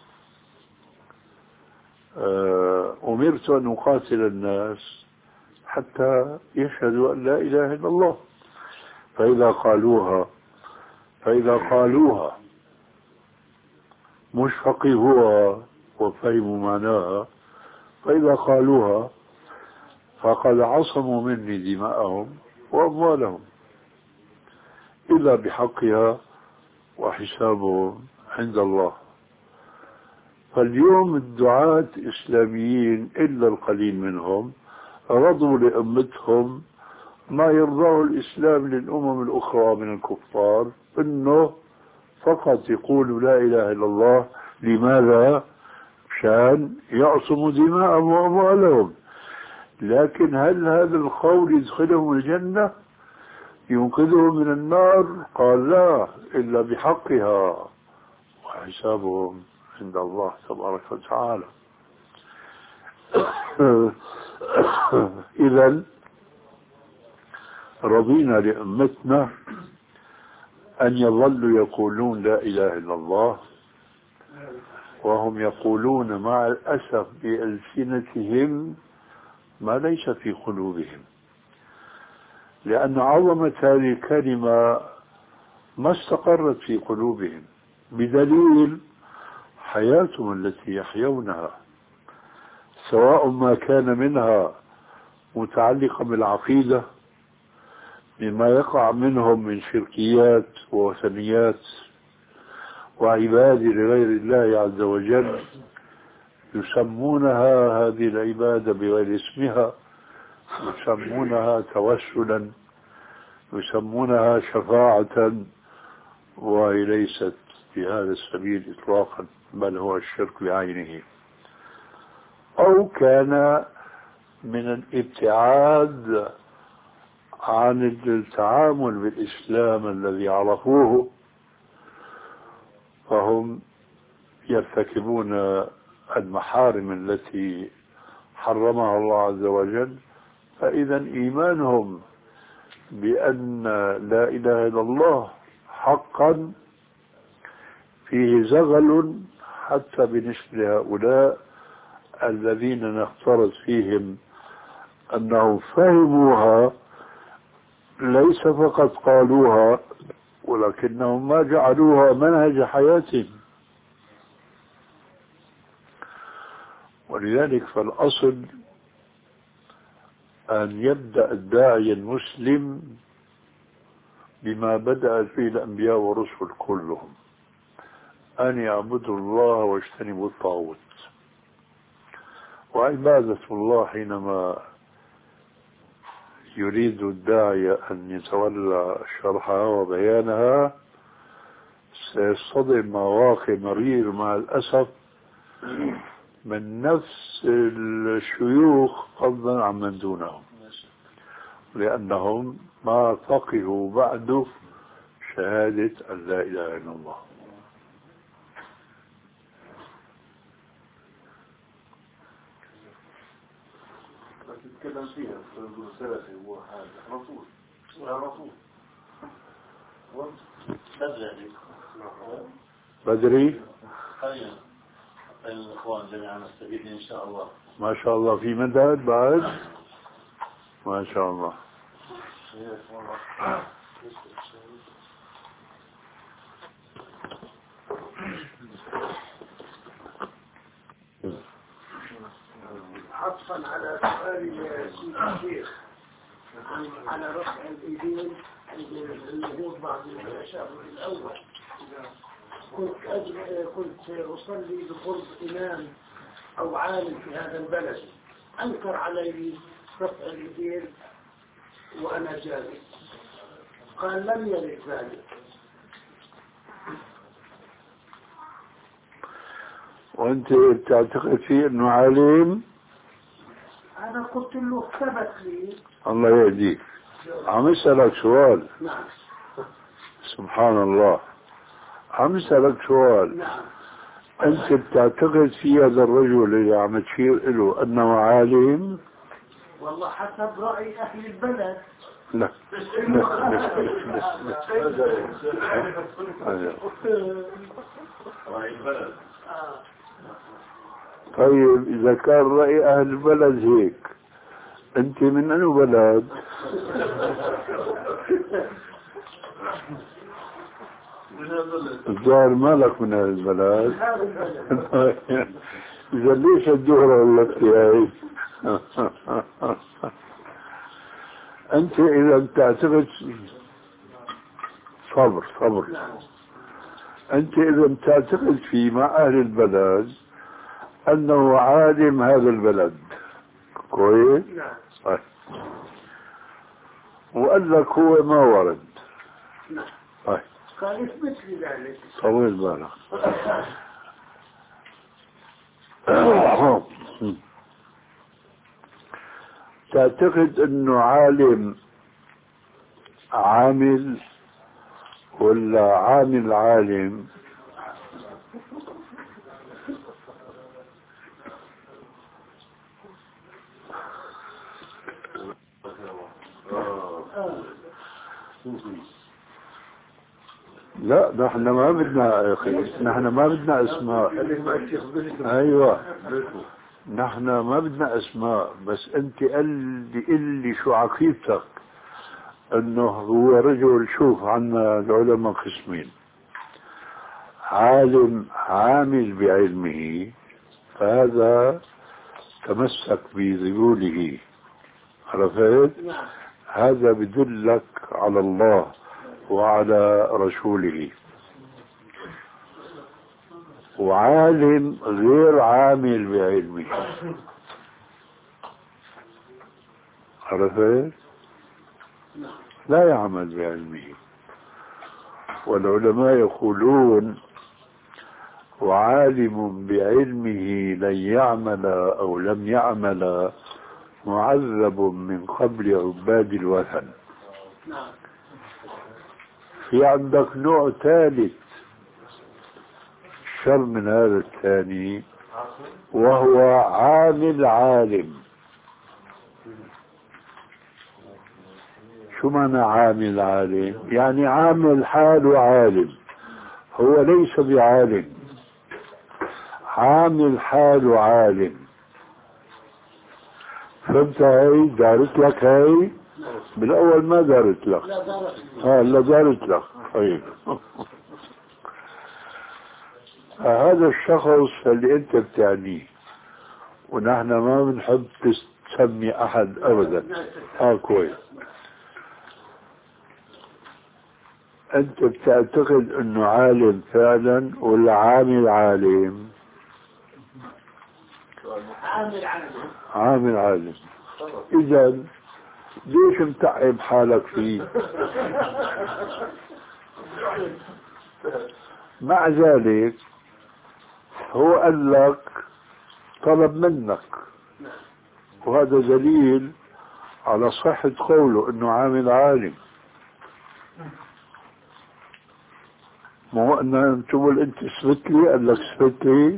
أمرت أن أقاتل الناس حتى يشهدوا أن لا إله إلا الله، فإذا قالوها فإذا قالوها مش فقهوها وفهموا معناها، فإذا قالوها فقد عصموا مني دماءهم وأموالهم إلا بحقها وحسابهم عند الله. فاليوم الدعاة إسلاميين إلا القليل منهم رضوا لأمتهم ما يرضاه الإسلام للأمم الأخرى من الكفار، إنه فقط يقولوا لا إله إلا الله. لماذا؟ مشان يعصموا دماءهم وأموالهم. لكن هل هذا القول يدخلهم الجنة ينقذهم من النار؟ قال لا، إلا بحقها وحسابهم عند الله تبارك وتعالى. إذن رضينا لأمتنا أن يظلوا يقولون لا إله إلا الله، وهم يقولون مع الأسف بألسنتهم ما ليس في قلوبهم، لأن عظمة هذه الكلمة ما استقرت في قلوبهم بدليل حياتهم التي يحيونها، سواء ما كان منها متعلقا بالعقيدة مما يقع منهم من شركيات ووثنيات وعبادة لغير الله عز وجل، يسمونها هذه العبادة بغير اسمها، يسمونها توسلا، يسمونها شفاعة، وهي ليست بهذا السبيل إطلاقا، بل هو الشرك بعينه. أو كان من الابتعاد عن التعامل بالإسلام الذي عرفوه، فهم يرتكبون المحارم التي حرمها الله عز وجل. فإذا إيمانهم بأن لا إله إلا الله حقا فيه زغل حتى بالنسبة لهؤلاء الذين نفترض فيهم أنهم فهموها، ليس فقط قالوها ولكنهم ما جعلوها منهج حياتهم. ولذلك فالأصل أن يبدأ الداعي المسلم بما بدأ فيه الأنبياء والرسل كلهم، أن يعبدوا الله واجتنبوا الطاغوت. وعبادة الله حينما يريد الداعية أن يتولى شرحها وبيانها سيصطدم مواقع مرير مع الأسف من نفس الشيوخ فضلا عن من دونهم، لأنهم ما فقهوا بعد شهادة أن لا إله إلا الله. تتكلم فيها تقول سلفي هو هذا رسول ولا رسول بدري بدري خير الإخوان جميعا نستفيد إن شاء الله. ما شاء الله في مدد بعد ما شاء الله. حصل على سؤال الشيخ على رفع الإيدين عند اليهود بعض الأشهر الأول كنت أجل كنت أصلي بقرب إمام أو عالم في هذا البلد، أنكر علي رفع اليدين وأنا جالس، قال لم يرد ذلك. وانت تعتقد فيه انه عالم؟ أنا قلت له ثبت لي. الله يهديك. عم اسألك سؤال. نعم. سبحان الله. عم اسألك سؤال. نعم. انت بتعتقد في هذا الرجل اللي عم تشير له انه عالم؟ والله حسب رأي أهل البلد. لا طيب إذا كان رأي أهل البلد هيك، أنت من أي بلد؟ الظاهر مالك من هذا البلد. إذا ليش الدهرة التي هاي؟ أنت إذا بتعتقد صبر صبر أنت إذا بتعتقد في مع أهل البلد أنه عالم هذا البلد كويس؟ نعم. وقال لك هو ما ورد. نعم. طيب. قال اثبت لي ذلك. طول بالك. تعتقد انه عالم عامل ولا عامل عالم؟ لا نحن ما بدنا يا اخي، نحن ما بدنا اسماء. ايوه نحن ما بدنا اسماء، بس انت قل لي قل لي شو عقيدتك انه هو رجل. شوف عنا العلماء قسمين: عالم عامل بعلمه، فهذا تمسك بذيوله، عرفت؟ هذا بدلك على الله وعلى رسوله. وعالم غير عامل بعلمه، عرفت؟ لا يعمل بعلمه. والعلماء يقولون: وعالم بعلمه لن يعمل أو لم يعمل معذب من قبل عباد الوثن. في عندك نوع ثالث شر من هذا الثاني، وهو عامل عالم. شو معنى عامل عالم؟ يعني عامل حاله عالم، هو ليس بعالم، عامل حاله عالم. فهمت هاي؟ دارت لك هاي؟ بالاول ما دارت لك. اه لا دارت لك. طيب هذا الشخص اللي انت بتعنيه، ونحن ما بنحب تسمي احد ابدا. اه كويس. انت بتعتقد انه عالم فعلا ولا عامل عالم؟ عامل عالم. عامل عالم. اذا ليش متعب حالك فيه؟ مع ذلك هو قال لك، طلب منك، وهذا دليل على صحة قوله انه عامل عالم. مو ان تقول انت اثبت لي، قال لك اثبت لي.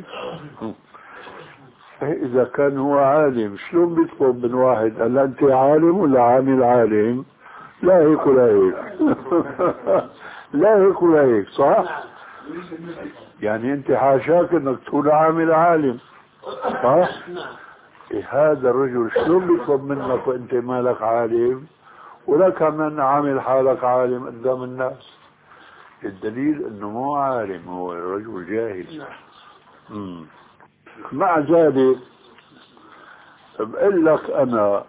اذا كان هو عالم شلون بيطلب من واحد قال انت عالم ولا عامل عالم؟ لا هيك ولا هيك. لا هيك ولا هيك، صح؟ يعني انت حاشاك انك تكون عامل عالم، صح؟ إيه هذا الرجل شلون بيطلب منك وانت مالك عالم، ولا كمان عامل حالك عالم قدام الناس؟ الدليل انه مو عالم، هو رجل جاهل. مم. مع ذلك بقول لك انا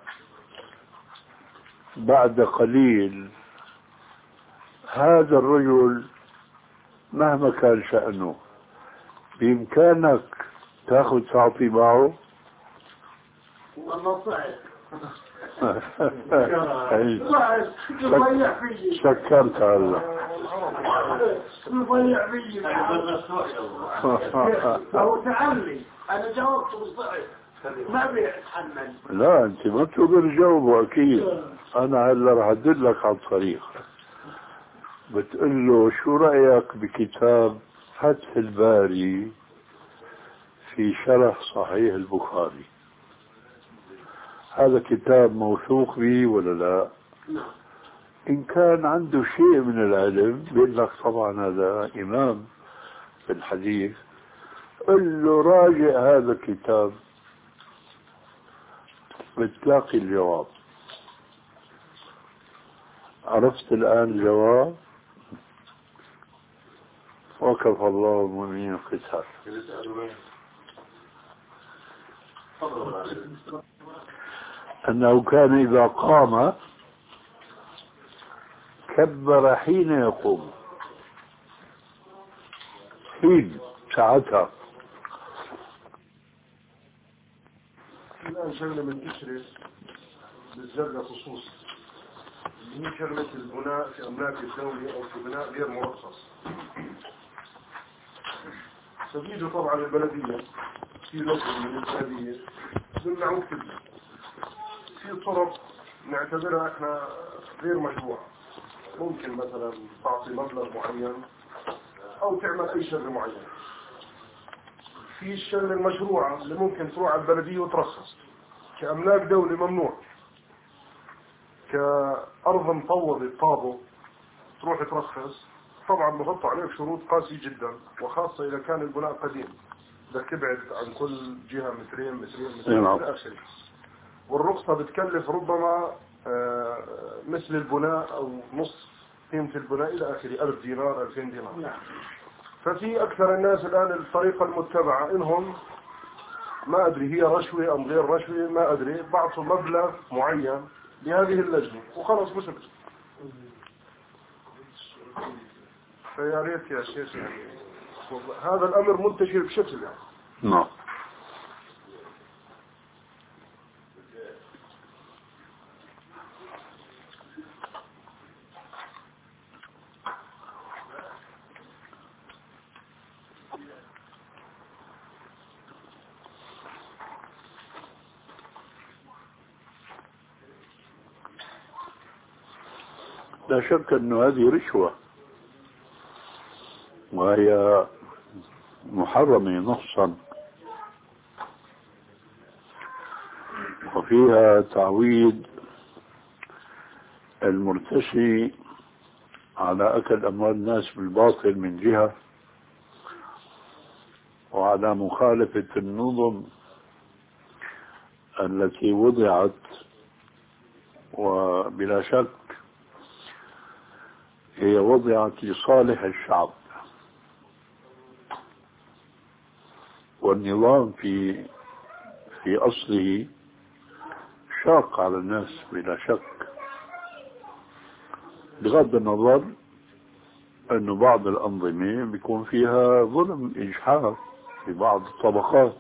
بعد قليل هذا الرجل مهما كان شأنه بإمكانك تاخذ تعطي معه. والله صعب. شكرت هلا. يضيع فيي. هو تعلي أنا جاوبته بالضعف ما بيتحمل. لا أنت ما تقدر تجاوبه أكيد. أنا هلا راح أدلك على الطريق. بتقول له شو رأيك بكتاب فتح الباري في شرح صحيح البخاري؟ هذا كتاب موثوق به ولا لا؟ إن كان عنده شيء من العلم بيقول لك طبعا هذا إمام في الحديث، قل له راجع هذا الكتاب بتلاقي الجواب. عرفت الآن الجواب؟ وكفى الله المؤمنين القتال. أنه كان إذا قام كبر حين يقوم. حين ساعتها. الآن شغلة من تشرف بالزرقاء خصوصا هي شغلة البناء في أملاك الدولة أو في بناء غير مرخص. سبيده طبعا البلدية في لجنة من البلدية بمنعوك تبني في طرق نعتبرها احنا غير مشروعة. ممكن مثلا تعطي مبلغ معين او تعمل اي شغل معين. في الشغل المشروعة اللي ممكن تروح على البلدية وترخص كأملاك دولة ممنوع. كأرض مطوضة طابو تروح ترخص طبعا بحطوا عليك شروط قاسية جدا، وخاصة إذا كان البناء قديم بدك تبعد عن كل جهة مترين مترين مترين إلى آخره. والرخصة بتكلف ربما مثل البناء أو نصف قيمة البناء إلى آخره، ألف دينار ألفين دينار. ففي أكثر الناس الآن الطريقة المتبعة إنهم ما أدري هي رشوة أم غير رشوة ما أدري بعطوا مبلغ معين لهذه اللجنة وخلص مش بس. فيا ريت يا شيخ يعني هذا الأمر منتشر بشكل يعني. نعم. لا شك أن هذه رشوة وهي محرمة نصا، وفيها تعويد المرتشي على أكل أموال الناس بالباطل من جهة، وعلى مخالفة النظم التي وضعت، وبلا شك هي وضعت لصالح الشعب، والنظام في في أصله شاق على الناس بلا شك، بغض النظر أنه بعض الأنظمة بيكون فيها ظلم إجحاف في بعض الطبقات،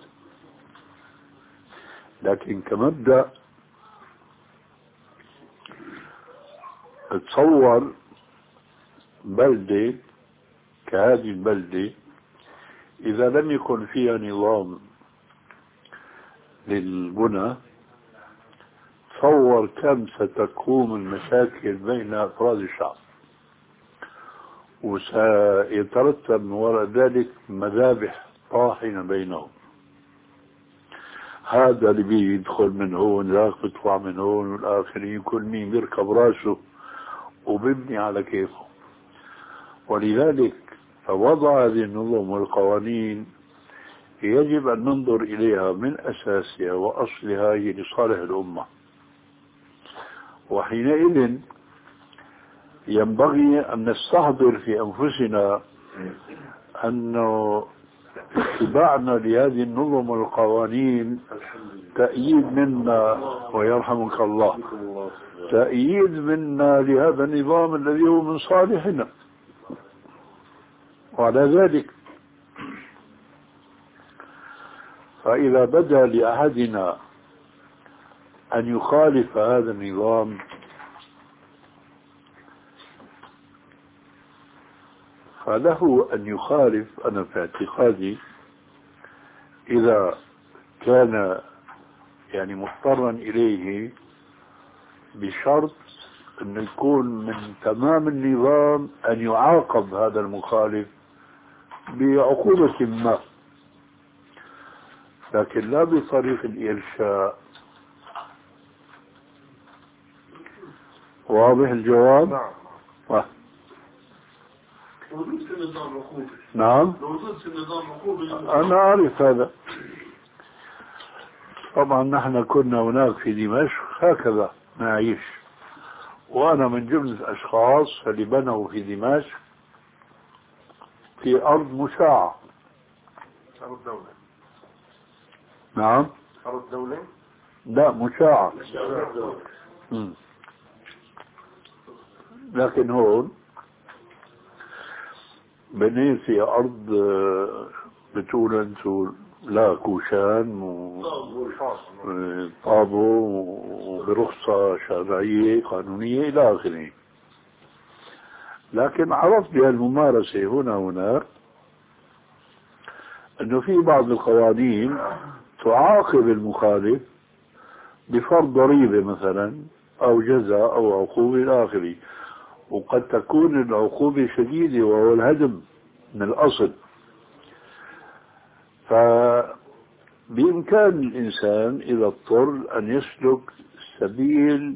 لكن كمبدأ تصور بلدة كهذه البلدة إذا لم يكن فيها نظام للبنى، تصور كم ستكون المشاكل بين أفراد الشعب، وسيترتب من وراء ذلك مذابح طاحنة بينهم. هذا اللي بيدخل من هون ذاك بيطلع من هون، والآخرين كل مين بيركب راسه وبيبني على كيفه. ولذلك فوضع هذه النظم والقوانين يجب أن ننظر إليها من أساسها وأصلها هي لصالح الأمة، وحينئذ ينبغي أن نستحضر في أنفسنا أنه اتباعنا لهذه النظم والقوانين تأييد منا، ويرحمك الله، تأييد منا لهذا النظام الذي هو من صالحنا. وعلى ذلك فإذا بدا لأحدنا أن يخالف هذا النظام فله أن يخالف. أنا في اعتقادي إذا كان يعني مضطرا إليه بشرط أن يكون من تمام النظام أن يعاقب هذا المخالف بعقوبة ما، لكن لا بطريق الإرشاء. واضح الجواب؟ نعم. و... موجود في النظام العقوبي. نعم موجود في النظام العقوبي. أنا أعرف هذا طبعا. نحن كنا هناك في دمشق هكذا نعيش، وأنا من جملة الأشخاص اللي بنوا في دمشق في أرض مشاعة. أرض دولة. نعم أرض دولة. لا مشاعة. مم. لكن هون بنيت في أرض بتقول أنتوا لا كوشان وطابو وبرخصة شرعية قانونية إلى آخره، لكن عرفت بهالممارسة هنا هناك أنه في بعض القوانين تعاقب المخالف بفرض ضريبة مثلا أو جزاء أو عقوبة إلى آخره، وقد تكون العقوبة شديدة وهو الهدم من الأصل. فبإمكان الإنسان إذا اضطر أن يسلك سبيل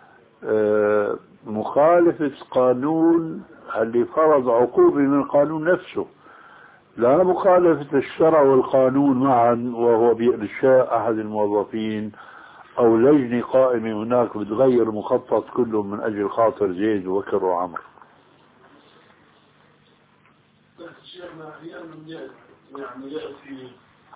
مخالفة قانون اللي فرض عقوبة من القانون نفسه، لا مخالفة الشرع والقانون معا وهو بإرشاء أحد الموظفين أو لجنة قائمة هناك بتغير مخطط كله من أجل خاطر زيد وبكر وعمر. شيخنا أحيانا يعني يأتي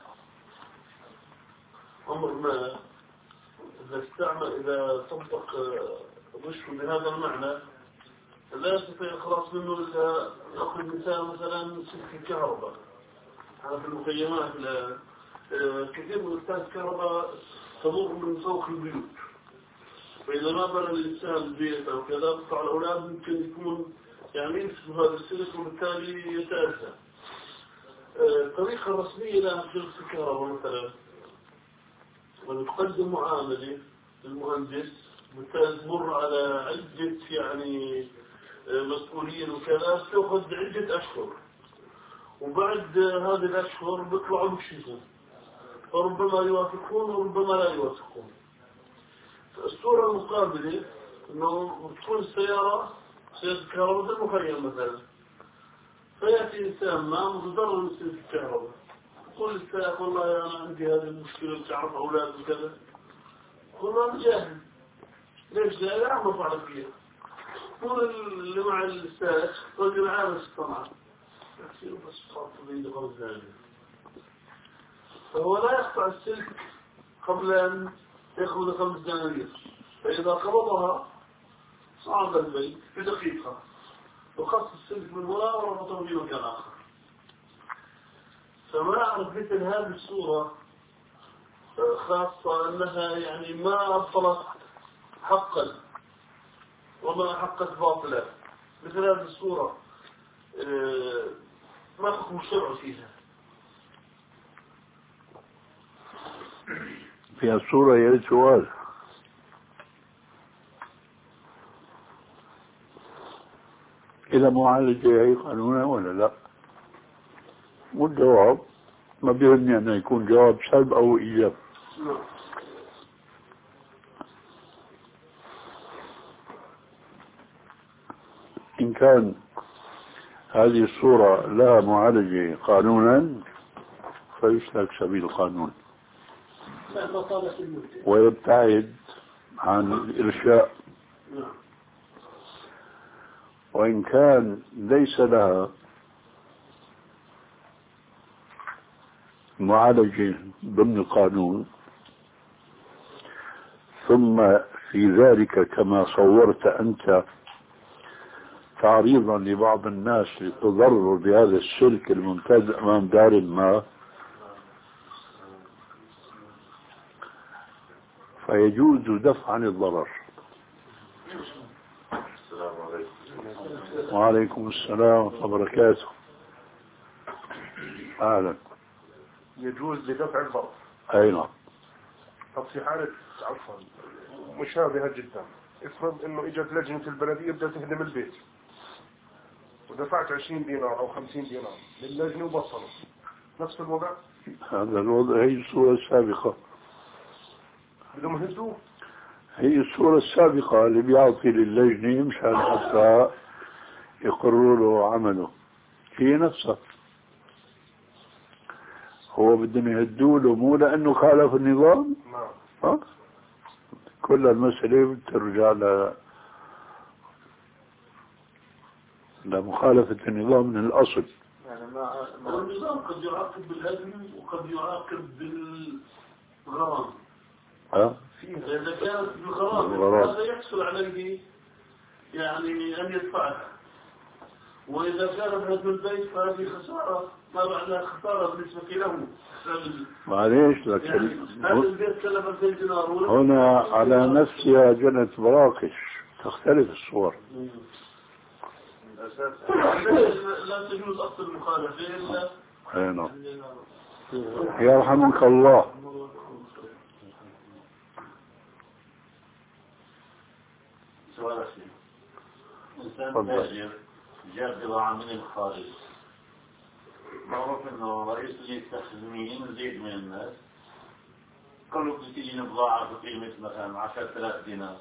أمر ما إذا استعمل إذا طبق رشوة بهذا المعنى لا يستطيع الخلاص منه إلا نأخذ مثال مثلا سلك الكهرباء. أنا في المخيمات كثير من أستاذ الكهرباء تمر من فوق البيوت، فإذا ما بنى الإنسان بيت أو كذا يقطع الأولاد ممكن يكون يعني يمسكوا هذا السلك وبالتالي يتأذى. الطريقة الرسمية لها في الكهرباء مثلا وتقدم معاملة للمهندس بالتالي تمر على عدة يعني مسؤولين وكذا تأخذ عدة أشهر، وبعد هذه الأشهر بيطلعوا بكشفون، فربما يوافقون وربما لا يوافقون. الصورة المقابلة إنه تكون السيارة سيارة الكهرباء في المخيم مثلا، فيأتي إنسان ما متضرر من سيارة الكهرباء يقول للسائق والله أنا عندي هذه المشكلة بتعرف أولاد وكذا، يقول له أنا جاهل ليش لا لا أعرف على فيها. يقول اللي مع السائق رجل عارف الصنعة يصير بس خاطر بيده غرز ذلك، فهو لا يقطع السلك قبل أن يأخذ خمس دنانير، فإذا قبضها صعد البيت في دقيقة وقص السلك من وراء وربطه في مكان آخر. فما أعرف مثل هذه الصورة خاصة أنها يعني ما أبطلت حقا وما حقت باطلا. مثل هذه الصورة ما حكم الشرع فيها؟ في الصورة يريد سؤال. إذا معالجة هي قانونا ولا لا؟ والجواب ما بيهمني أن يكون جواب سلب أو إيجاب. إن كان هذه الصورة لها معالجة قانونا فيسلك سبيل القانون ويبتعد عن الإرشاء، وإن كان ليس لها معالجة ضمن القانون ثم في ذلك كما صورت أنت تعريضا لبعض الناس للتضرر بهذا السلك الممتد أمام دار ما، فيجوز دفع عن الضرر. السلام عليكم. وعليكم السلام ورحمة الله وبركاته. أهلا. يجوز لدفع الضرر. أي نعم. طب في حالة عفوا مشابهة جدا، افرض انه اجت لجنة البلدية بدها تهدم البيت ودفعت عشرين دينار او خمسين دينار للجنة وبصلوا، نفس الوضع؟ هذا الوضع هي الصورة السابقة. بدهم يهدوه؟ هي الصورة السابقة اللي بيعطي للجنة مشان حتى يقرروا له عمله، هي نفسها. هو بدهم يهدوا له مو لأنه خالف النظام. نعم. ها؟ كل المسألة بترجع ل لمخالفة النظام من الأصل. يعني ما النظام قد يعاقب بالهدم وقد يعاقب بالغرام. ها؟ إذا كانت بالغرام هذا يحصل عليه يعني أن يدفعها، وإذا كانت هدم البيت فهذه خسارة ما بعدها خسارة بالنسبة له. معليش لكن يعني هذا البيت كلف ألفين دينار هنا على نفسها جنة براقش، تختلف الصور. لا تجوز أصل المخالفة إلا نعم. يرحمك الله. سؤال أخير. إنسان تاجر جاب بضاعة من الخارج، معروف إنه رئيس المستخدمين زيد من الناس، قالوا بتجينا بضاعة بقيمة مثلا عشرة آلاف دينار،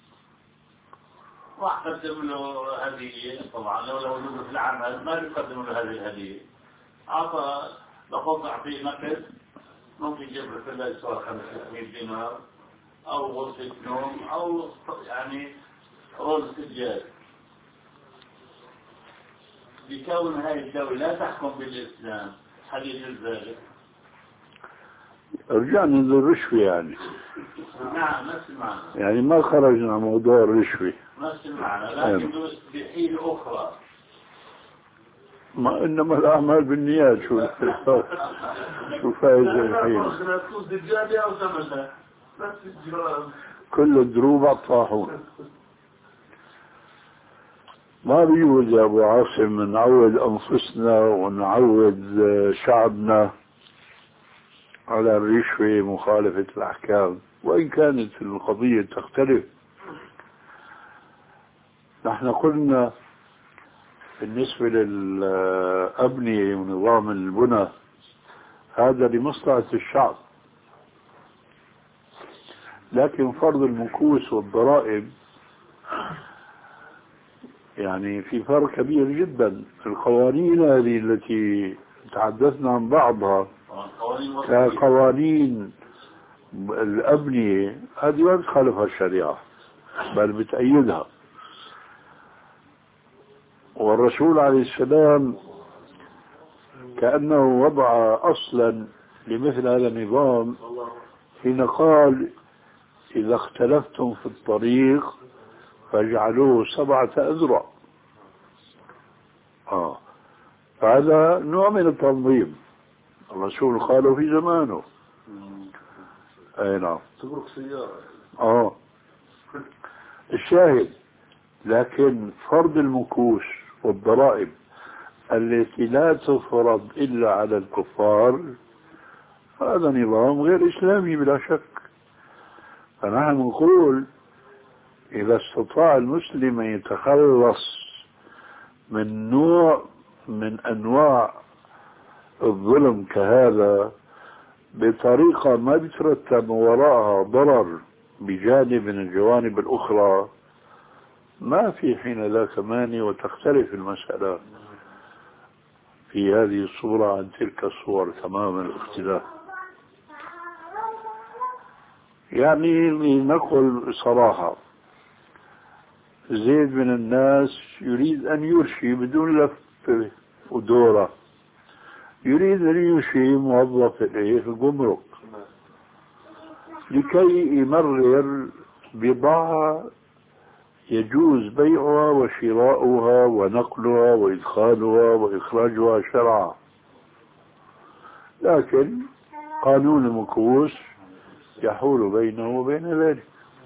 راح قدم له هدية. طبعا لو لو وجوده في العمل ما بيقدموا له هذه الهدية، أعطى لقطع في مكتب ممكن يجيب له ثلاث صار خمسمائة دينار أو غرفة نوم أو يعني رول سجاد. بكون هاي الدولة لا تحكم بالإسلام، هل يجوز ذلك؟ رجعنا للرشوة يعني. نعم نفس المعنى. يعني ما خرجنا عن موضوع الرشوة. نفس المعنى، لكن بحيل أخرى. ما إنما الأعمال بالنيات. شو شو فائدة الحين؟ كل الدروب الطاحون. ما بيجوز يا أبو عاصم نعود أنفسنا ونعود شعبنا على الرشوة مخالفة الأحكام، وإن كانت القضية تختلف. نحن قلنا بالنسبة للأبنية ونظام البنى هذا لمصلحة الشعب، لكن فرض المكوس والضرائب يعني في فرق كبير جدا. القوانين هذه التي تحدثنا عن بعضها كقوانين الأبنية هذه ما تخالفها الشريعة بل بتأيدها. والرسول عليه السلام كأنه وضع أصلا لمثل هذا النظام حين قال: إذا اختلفتم في الطريق فاجعلوه سبعة أذرع. آه. هذا نوع من التنظيم الرسول قاله في زمانه. أي نعم. تبرك سيارة. آه. الشاهد، لكن فرض المكوس والضرائب التي لا تفرض إلا على الكفار هذا نظام غير إسلامي بلا شك. فنحن نقول إذا استطاع المسلم أن يتخلص من نوع من أنواع الظلم كهذا بطريقة ما بيترتب وراءها ضرر بجانب من الجوانب الأخرى، ما في حين ذاك مانع وتختلف المسألة في هذه الصورة عن تلك الصور تماما الاختلاف. يعني نقول صراحة زيد من الناس يريد أن يرشي بدون لف ودورة، يريد أن يرشي موظف إليه في الجمرك لكي يمرر بضاعة يجوز بيعها وشراؤها ونقلها وإدخالها وإخراجها شرعا، لكن قانون المكوس يحول بينه وبين ذلك.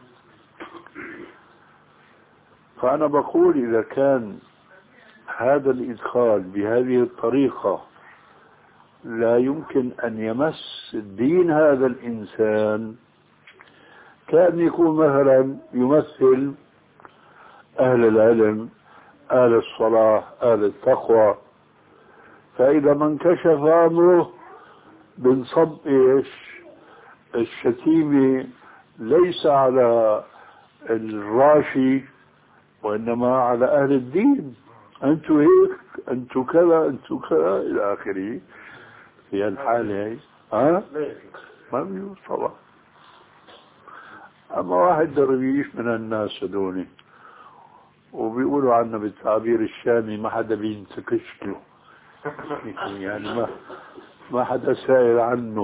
فأنا بقول إذا كان هذا الإدخال بهذه الطريقة لا يمكن أن يمس دين هذا الإنسان، كان يكون مثلا يمثل أهل العلم، أهل الصلاح، أهل التقوى، فإذا ما انكشف أمره بنصب إيش؟ الشتيمة ليس على الراشي وإنما على أهل الدين، أنتوا هيك، أنتوا كذا، أنتوا كذا إلى آخره. في الحالة هي ها ما بيجوز طبعا. أما واحد درويش من الناس هذول وبيقولوا عنه بالتعبير الشامي ما حدا بينتكش له، يعني ما ما حدا سائل عنه.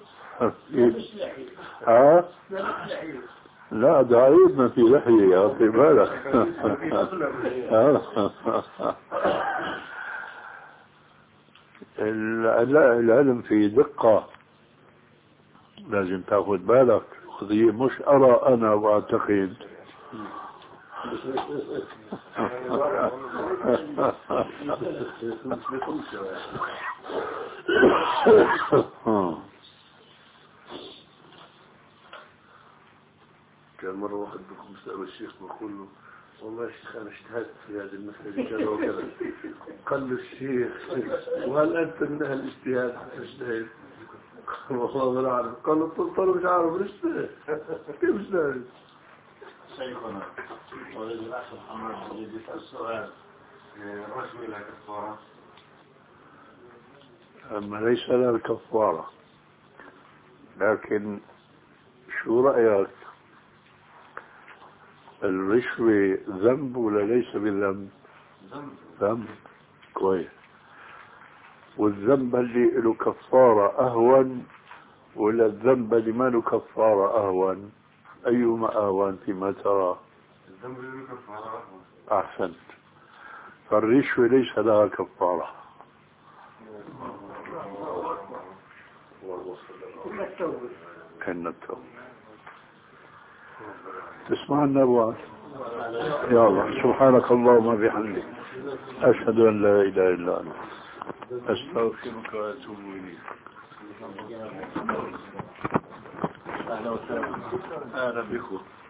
ها؟ لا ده عيب ما في لحية يا أخي بالك. لا العلم في دقة، لازم تاخذ بالك. قضية مش أرى أنا وأعتقد. كان مرة واحد بكم سأل الشيخ بقول له والله يا شيخ أنا اجتهدت في هذه المسألة كذا وكذا. قال له الشيخ وهل أنت من أهل الاجتهاد اجتهد؟ والله ما أعرف. قال له طلطل مش عارف ليش كيف اجتهد؟ شيخنا ولد الأخ محمد يجي يسأل السؤال الرجل إلى كفارة؟ أما ليس لها كفارة، لكن شو رأيك؟ الرشوة ذنب ولا ليس بالذنب؟ ذنب. ذنب كويس. والذنب اللي له كفارة أهون ولا الذنب اللي ما له كفارة أهون؟ أيهما أهون فيما ترى؟ الذنب اللي له كفارة أهون. أحسنت. فالرشوة ليس لها كفارة. كنا التوبة. تسمع النبوات يا الله. سبحانك اللهم بحمدك أشهد أن لا إله إلا أنت أستغفرك وأتوب إليك. أهلا وسهلا. أهلا بكم.